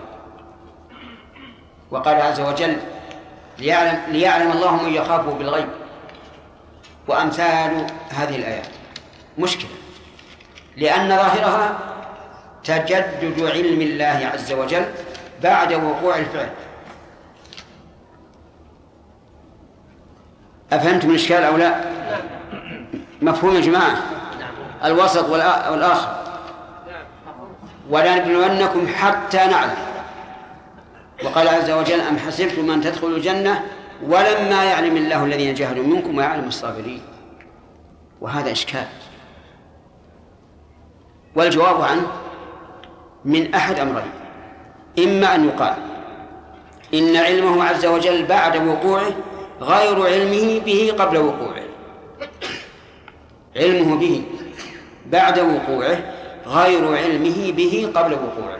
وقال عز وجل ليعلم الله من يخافه بالغيب. وأمثال هذه الآيات مشكلة، لأن ظاهرها تجدد علم الله عز وجل بعد وقوع الفعل، أفهمتم الإشكال أو لا؟ مفهوم يا جماعة؟ الوسط والآخر. ولنبلونكم حتى نعلم. وقال عز وجل أم حسبتم أن تدخلوا الجنة ولما يعلم الله الذين جاهدوا منكم ويعلم الصابرين. وهذا إشكال، والجواب عنه من أحد أمرين: إما أن يقال إن علمه عز وجل بعد وقوعه غير علمه به قبل وقوعه، علمه به بعد وقوعه غير علمه به قبل وقوعه،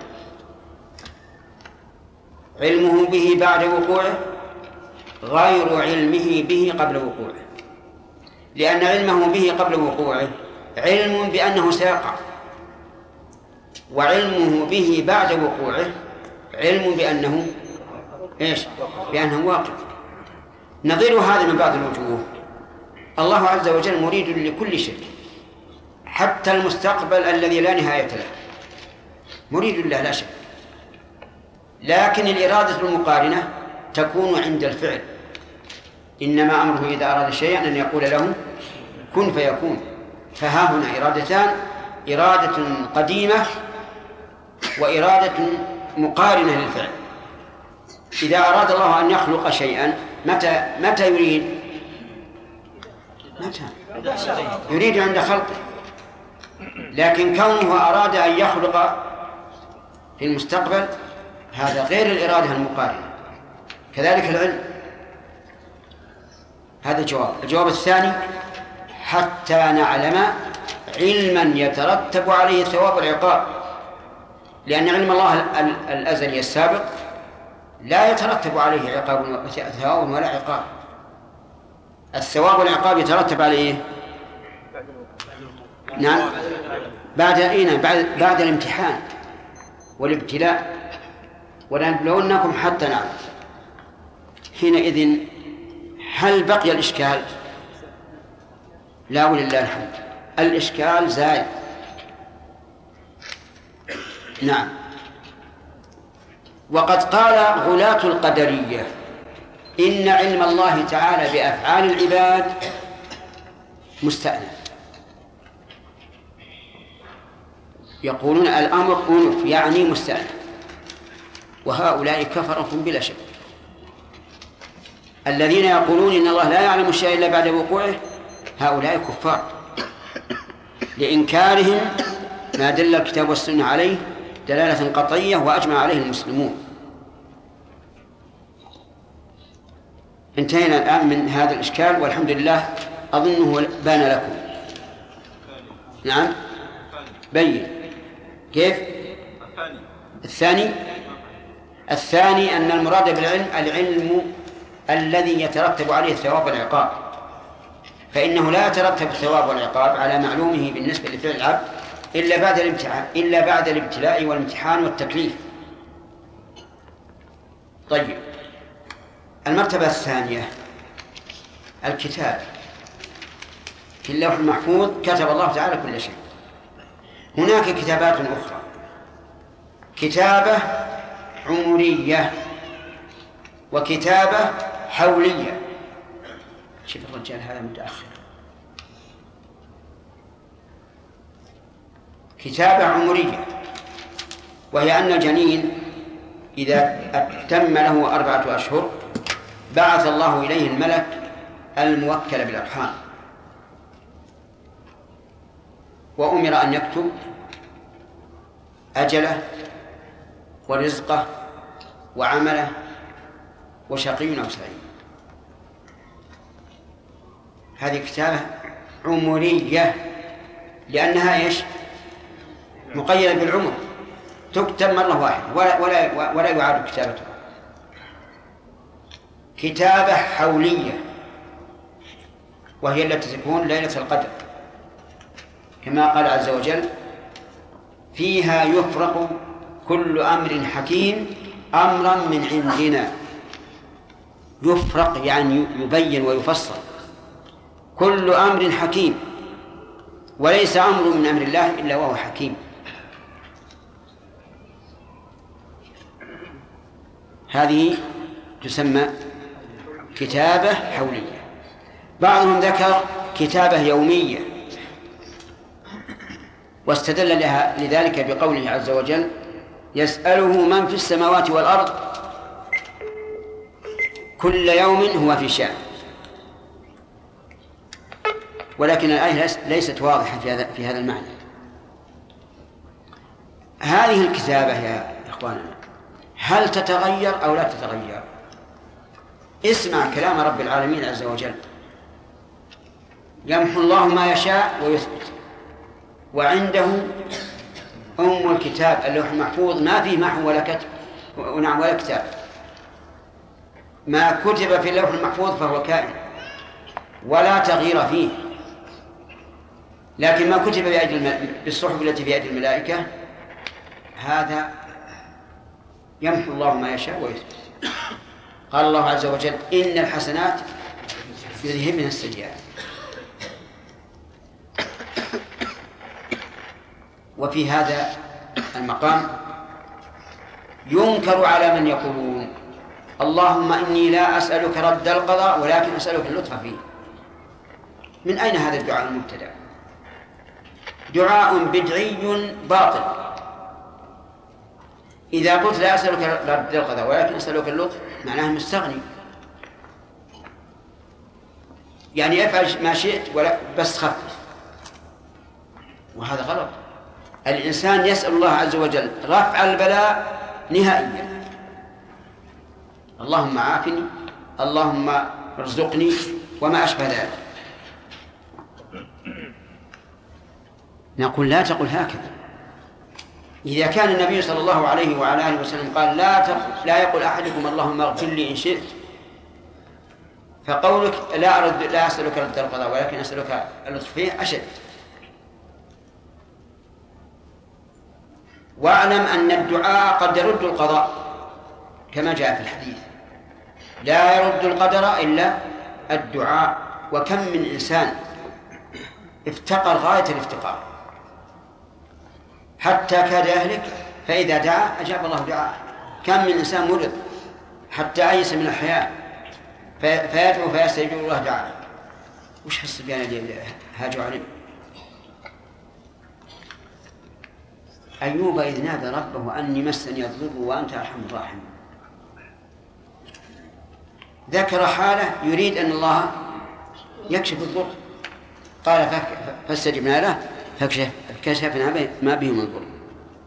علمه به بعد وقوعه غير علمه به قبل وقوعه، لأن علمه به قبل وقوعه علم بأنه سيقع، وعلمه به بعد وقوعه علم بأنه إيش؟ بأنه واقع. نظير هذا من بعض الوجوه: الله عز وجل مريد لكل شيء، حتى المستقبل الذي لا نهاية له مريد له لا شك، لكن الإرادة المقارنة تكون عند الفعل. إنما أمره إذا أراد شيئا أن يقول له كن فيكون. فها هنا إرادتان: إرادة قديمة وإرادة مقارنة للفعل. إذا أراد الله أن يخلق شيئا متى يريد؟ متى يريد عند خلقه، لكن كونه أراد أن يخلق في المستقبل هذا غير الإرادة المقارنة. كذلك العلم. هذا الجواب الثاني: حتى نعلم علما يترتب عليه الثواب والعقاب، لأن علم الله الأزلي السابق لا يترتب عليه ثواب ولا عقاب. الثواب والعقاب يترتب عليه نعم بعد الامتحان والابتلاء. ولنبلونكم حتى نعلم. حينئذ هل بقي الإشكال؟ لا ولله الحمد، الإشكال زال. نعم. وقد قال غلاة القدرية إن علم الله تعالى بأفعال العباد مستأنف. يقولون الأمر أنف يعني مستأنف، وهؤلاء كفرة بلا شك. الذين يقولون إن الله لا يعلم الشيء إلا بعد وقوعه هؤلاء كفار لإنكارهم ما دل الكتاب والسنة عليه دلالة قطعية وأجمع عليه المسلمون. انتهينا الآن من هذا الإشكال والحمد لله أظنه بان لكم. نعم بين. كيف؟ الثاني أن المراد بالعلم العلم الذي يترتب عليه الثواب والعقاب، فإنه لا يترتب الثواب والعقاب على معلومه بالنسبة لفعل العبد إلا بعد الابتلاء والامتحان والتكليف. طيب، المرتبة الثانية الكتاب. في اللوح المحفوظ كتب الله تعالى كل شيء. هناك كتابات أخرى: كتابة عمرية وكتابة حولية. شوف الرجال هذا متأخر. كتابة عمرية وهي أن الجنين إذا تم له 4 أشهر بعث الله إليه الملك الموكل بالأرحام وأمر أن يكتب أجله ورزقه وعمله وشقي أو سعيد. هذه كتابة عمرية لأنها إيش؟ مقيدة بالعمر، تكتب مرة واحدة ولا يعاد كتابتها. كتابة حولية وهي التي تكون ليلة القدر، كما قال عز وجل: فيها يفرق كل أمر حكيم أمرا من عندنا. يفرق يعني يبين ويفصل. كل أمر حكيم، وليس أمر من أمر الله إلا وهو حكيم. هذه تسمى كتابة حولية. بعضهم ذكر كتابة يومية، واستدل لذلك بقوله عز وجل: يسأله من في السماوات والأرض كل يوم هو في شأن. ولكن الآية ليست واضحة في هذا المعنى. هذه الكتابة يا إخواننا هل تتغير أو لا تتغير؟ اسمع كلام رب العالمين عز وجل: يمحو الله ما يشاء ويثبت وعنده أم الكتاب اللوح المحفوظ، ما فيه محو ولا كتب ولا كتاب. ما كتب في اللوح المحفوظ فهو كائن ولا تغيير فيه، لكن ما كتب بالصحف التي في أيدي الملائكة هذا يمحو الله ما يشاء ويثبت. قال الله عز وجل: إن الحسنات يذهبن السيئات. وفي هذا المقام ينكر على من يقولون: اللهم إني لا أسألك رد القضاء ولكن أسألك اللطف فيه. من أين هذا الدعاء المبتدع؟ دعاء بدعي باطل. إذا قلت لا أسألك رد القضاء ولكن أسألك اللطف معناه مستغني، يعني افعل ما شئت ولا بس خفف، وهذا غلط. الإنسان يسأل الله عز وجل رفع البلاء نهائيا: اللهم عافني، اللهم ارزقني، وما أشبه ذلك. نقول لا تقل هكذا. إذا كان النبي صلى الله عليه وعلى آله وسلم قال لا يقول أحدكم اللهم اغفر لي إن شئت، فقولك لا أسألك رد القضاء ولكن أسألك اللطف فيه أشد. واعلم أن الدعاء قد يرد القضاء كما جاء في الحديث: لا يرد القدر إلا الدعاء. وكم من إنسان افتقر غاية الافتقار حتى كاد يهلك، فإذا دعا أجاب الله دعاءه. كم من إنسان مرض حتى أيس من الحياة فيدعو فيستجيب الله دعاءه. وش الصبيان اللي هاجوا عليه؟ أيوب إذ نادى ربه أني مسني الضر وأنت أرحم الراحمين، ذكر حاله يريد أن الله يكشف الضر، قال فاستجبنا له فكشفنا ما به من ضر.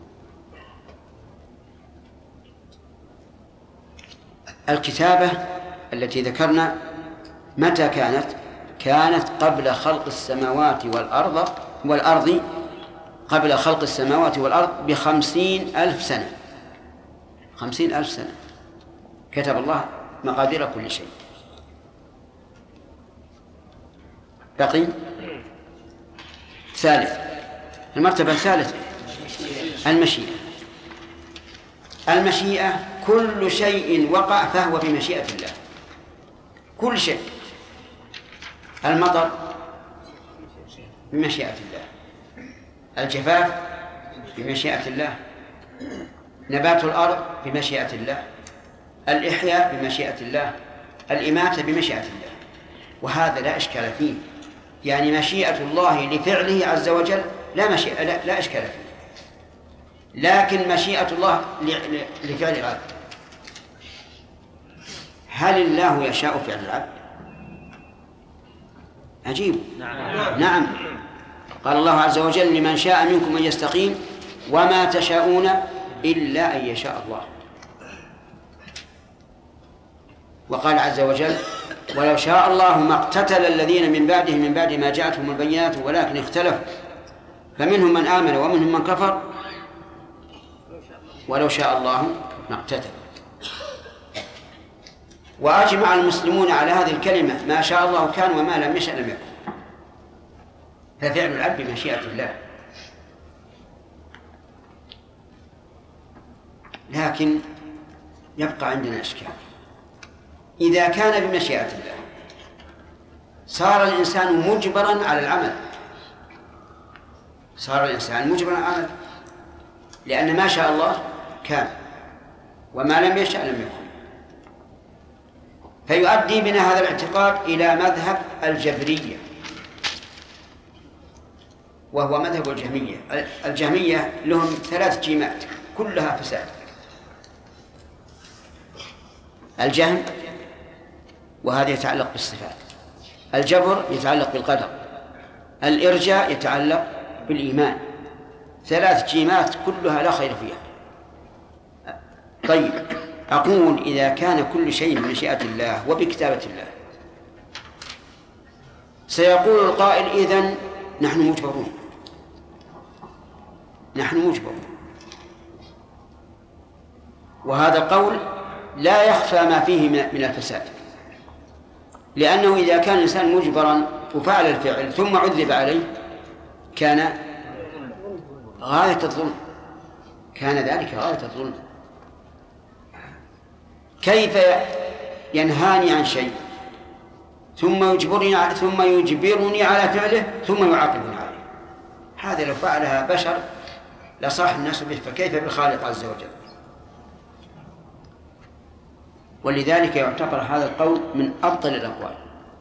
الكتابة التي ذكرنا متى كانت؟ كانت قبل خلق السماوات والأرض قبل خلق السماوات والأرض ب50,000 سنة. 50,000 سنة كتب الله مقادير كل شيء. بقي ثالث، المرتبة الثالثة المشيئة. المشيئة كل شيء وقع فهو بمشيئة الله، كل شيء. المطر بمشيئة الله، الجفاف بمشيئة الله، نبات الأرض بمشيئة الله، الإحياء بمشيئة الله، الإماتة بمشيئة الله. وهذا لا إشكال فيه، يعني مشيئة الله لفعله عز وجل لا إشكال فيه، لكن مشيئة الله لفعل العبد. هل الله يشاء فعل العبد؟ عجيب. نعم. قال الله عز وجل: لمن شاء منكم أن يستقيم وما تشاءون إلا أن يشاء الله. وقال عز وجل: ولو شاء الله ما اقتتل الذين من بعدهم من بعد ما جاءتهم البينات ولكن اختلفوا فمنهم من آمن ومنهم من كفر ولو شاء الله ما اقتتل. وأجمع المسلمون على هذه الكلمة: ما شاء الله كان وما لم يشأ لم يكن. ففعل العبد بمشيئة الله. لكن يبقى عندنا إشكال: إذا كان بمشيئة الله صار الإنسان مجبرا على العمل، صار الإنسان مجبرا على العمل، لأن ما شاء الله كان وما لم يشأ لم يكن. فيؤدي بنا هذا الاعتقاد إلى مذهب الجبرية، وهو مذهب الجهمية. الجهمية لهم 3 جيمات كلها فساد. الجهم وهذا يتعلق بالصفات، الجبر يتعلق بالقدر، الإرجاء يتعلق بالإيمان. 3 جيمات كلها لا خير فيها. طيب، أقول إذا كان كل شيء بمشيئة الله وبكتابة الله، سيقول القائل إذن نحن مجبرون، نحن مجبرون. وهذا القول لا يخفى ما فيه من الفساد، لأنه إذا كان الإنسان مجبرا وفعل الفعل ثم عذب عليه كان غاية الظلم، كان ذلك غاية الظلم. كيف ينهاني عن شيء ثم يجبرني على فعله ثم يعاقبني عليه؟ هذا لو فعلها بشر لصاح الناس به، فكيف بالخالق عز وجل؟ ولذلك يعتبر هذا القول من أبطل الأقوال.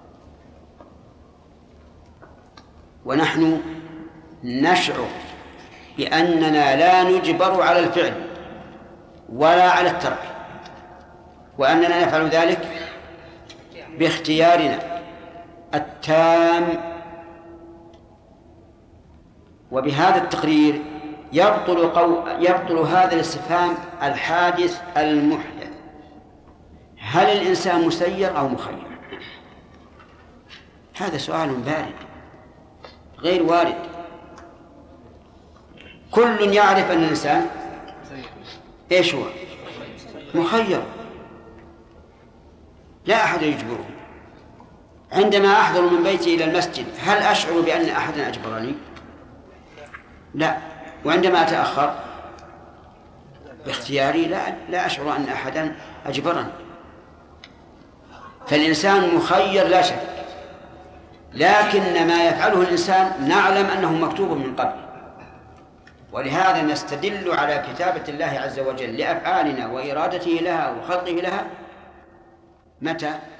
ونحن نشعر بأننا لا نجبر على الفعل ولا على الترك، وأننا نفعل ذلك باختيارنا التام. وبهذا التقرير يبطل هذا الاستفهام الحادث المحدث: هل الإنسان مسير أو مخير؟ هذا سؤال بارد غير وارد. كل يعرف أن الإنسان إيش هو؟ مخير، لا أحد يجبره. عندما أحضر من بيتي إلى المسجد هل أشعر بأن أحدا أجبرني؟ لا. وعندما أتأخر باختياري لا أشعر أن أحدا أجبرني. فالإنسان مخير لا شك، لكن ما يفعله الإنسان نعلم أنه مكتوب من قبل. ولهذا نستدل على كتابة الله عز وجل لأفعالنا وإرادته لها وخلقه لها متى؟